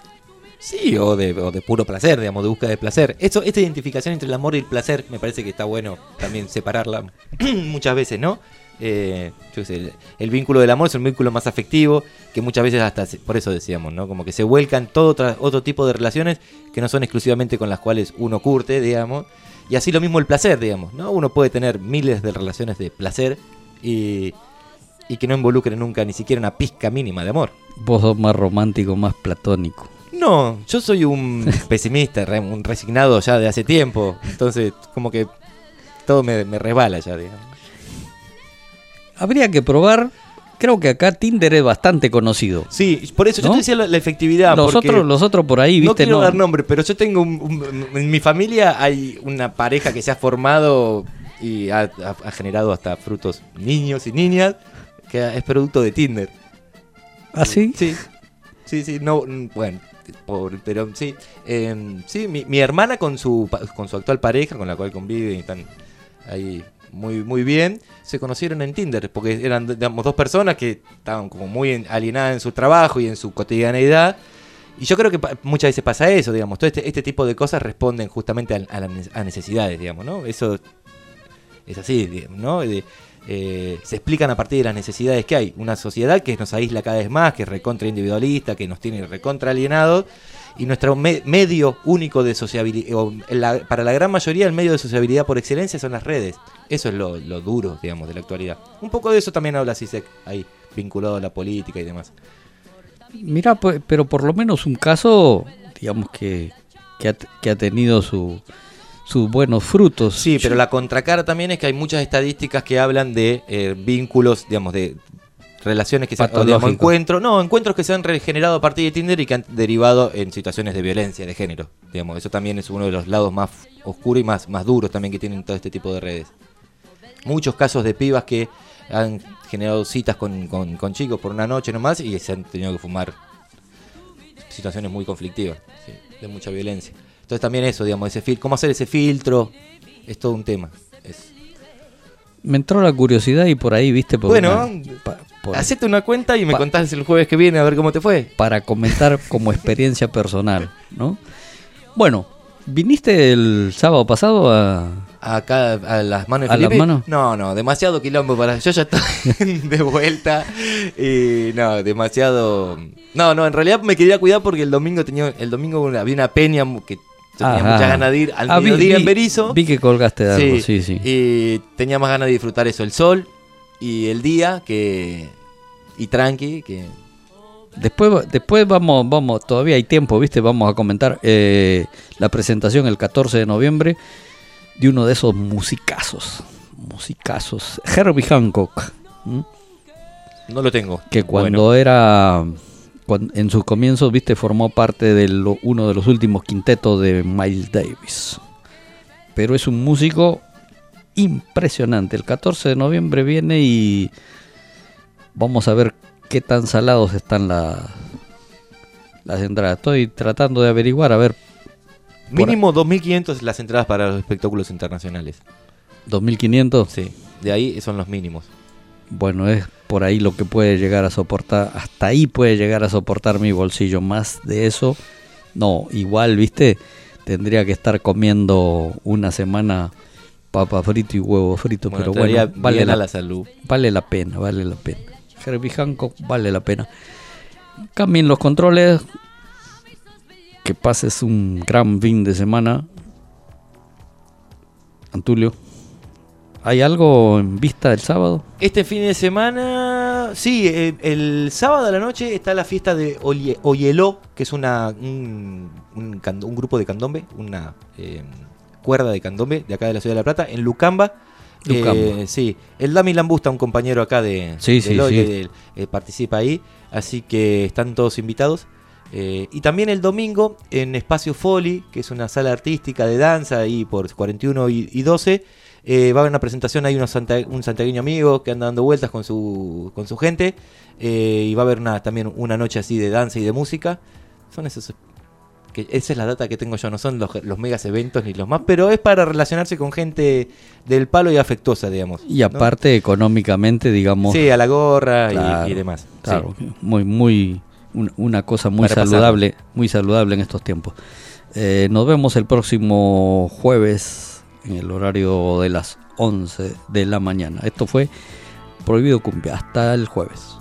Sí, o de, o de puro placer, digamos, de búsqueda de placer. Eso, esta identificación entre el amor y el placer me parece que está bueno también separarla muchas veces, ¿no? Eh, yo qué sé, el, el vínculo del amor es un vínculo más afectivo, que muchas veces hasta, se- por eso decíamos, ¿no? Como que se vuelcan todo otra- otro tipo de relaciones que no son exclusivamente con las cuales uno curte, digamos. Y así lo mismo el placer, digamos, ¿no? Uno puede tener miles de relaciones de placer y, y que no involucren nunca ni siquiera una pizca mínima de amor. Vos sos más romántico, más platónico. No, yo soy un pesimista, re- un resignado ya de hace tiempo. Entonces, como que todo me, me resbala ya, digamos. Habría que probar. Creo que acá Tinder es bastante conocido. Sí, por eso yo ¿No? te decía la, la efectividad. Los porque otros, los otros por ahí, no viste, quiero no. dar nombre, pero yo tengo un, un- en mi familia hay una pareja que se ha formado y ha, ha- ha generado hasta frutos niños y niñas, que es producto de Tinder. ¿Ah, sí? Sí, sí, sí, no, mm, bueno, pobre, pero sí, eh, sí, mi, mi hermana con su pa- con su actual pareja, con la cual convive y están ahí muy muy bien, se conocieron en Tinder, porque eran, digamos, dos personas que estaban como muy en- alienadas en su trabajo y en su cotidianeidad. Y yo creo que pa- muchas veces pasa eso, digamos, todo este, este tipo de cosas responden justamente a, a, la ne- a necesidades, digamos, ¿no? Eso es así, digamos, ¿no? De- eh, se explican a partir de las necesidades que hay. Una sociedad que nos aísla cada vez más, que es recontra individualista, que nos tiene recontra alienados. Y nuestro me- medio único de sociabilidad, para la gran mayoría el medio de sociabilidad por excelencia son las redes. Eso es lo, lo duro, digamos, de la actualidad. Un poco de eso también habla Sisek, ahí, vinculado a la política y demás. Mirá, pues, pero por lo menos un caso, digamos que, que, ha, que ha tenido su, sus buenos frutos. Sí, pero la contracara también es que hay muchas estadísticas que hablan de eh, vínculos, digamos, de relaciones que se han, o, digamos, Patológico. encuentros, no, encuentros que se han regenerado a partir de Tinder y que han derivado en situaciones de violencia de género. Digamos, eso también es uno de los lados más oscuros y más, más duros también que tienen todo este tipo de redes. Muchos casos de pibas que han generado citas con, con, con chicos por una noche nomás y se han tenido que fumar situaciones muy conflictivas, sí, de mucha violencia. Entonces también eso, digamos, ese fil- cómo hacer ese filtro es todo un tema. Es- Me entró la curiosidad y por ahí, viste, por Bueno, una- pa- por- hacete una cuenta y me Pa- contás el jueves que viene a ver cómo te fue. para comentar como experiencia personal, ¿no? Bueno, ¿viniste el sábado pasado a, Acá a las manos de ¿A las Felipe. manos? No, no, demasiado quilombo para. Yo ya estoy de vuelta. Y no, demasiado. No, no, en realidad me quería cuidar porque el domingo tenía. El domingo había una peña que yo tenía Ajá. muchas ganas de ir al Ah, vi- mediodía vi- en Berizo. Vi que colgaste de algo, sí, sí. Y tenía más ganas de disfrutar eso, el sol y el día que. Y tranqui, que. Después, después vamos, vamos, todavía hay tiempo, ¿viste? Vamos a comentar eh, la presentación el catorce de noviembre de uno de esos musicazos. Musicazos. Herbie Hancock. ¿Mm? No lo tengo. Que cuando Bueno. era... Cuando, en sus comienzos, ¿viste? Formó parte de lo, uno de los últimos quintetos de Miles Davis. Pero es un músico impresionante. El catorce de noviembre viene y vamos a ver qué tan salados están la, las entradas. Estoy tratando de averiguar, a ver. Mínimo dos mil quinientos las entradas para los espectáculos internacionales. ¿dos mil quinientos? Sí, de ahí son los mínimos. Bueno, es por ahí lo que puede llegar a soportar. Hasta ahí puede llegar a soportar mi bolsillo. Más de eso, no. Igual, ¿viste? Tendría que estar comiendo una semana papa frito y huevo frito. Bueno, pero bueno, vale bien la, a la salud. Vale la pena, vale la pena. Herbie Hancock vale la pena. Cambien los controles. Que pases un gran fin de semana. Antulio, ¿hay algo en vista del sábado? Este fin de semana, sí, eh, el sábado a la noche está la fiesta de Oye- Oyeló, que es una un, un, cand- un grupo de candombe, una eh, cuerda de candombe de acá de la ciudad de La Plata, en Lucamba. Lucamba. Eh, sí, el Dami Lambusta, un compañero acá de, Sí, de sí, Loye, sí. de- eh, participa ahí, así que están todos invitados. Eh, y también el domingo en Espacio Foli, que es una sala artística de danza ahí por cuarenta y uno y, y doce, eh, va a haber una presentación, hay unos santa- un santiagueño amigo que anda dando vueltas con su, con su gente, eh, y va a haber una, también una noche así de danza y de música. Son esos, que esa es la data que tengo yo, no son los, los megas eventos ni los más, pero es para relacionarse con gente del palo y afectuosa, digamos. Y aparte, ¿no? económicamente, digamos. Sí, a la gorra y- Claro, y, demás. Claro, Sí. muy, muy, un- una cosa muy Para saludable, muy saludable en estos tiempos. Eh, nos vemos el próximo jueves en el horario de las once de la mañana. Esto fue Prohibido Cumbia. Hasta el jueves.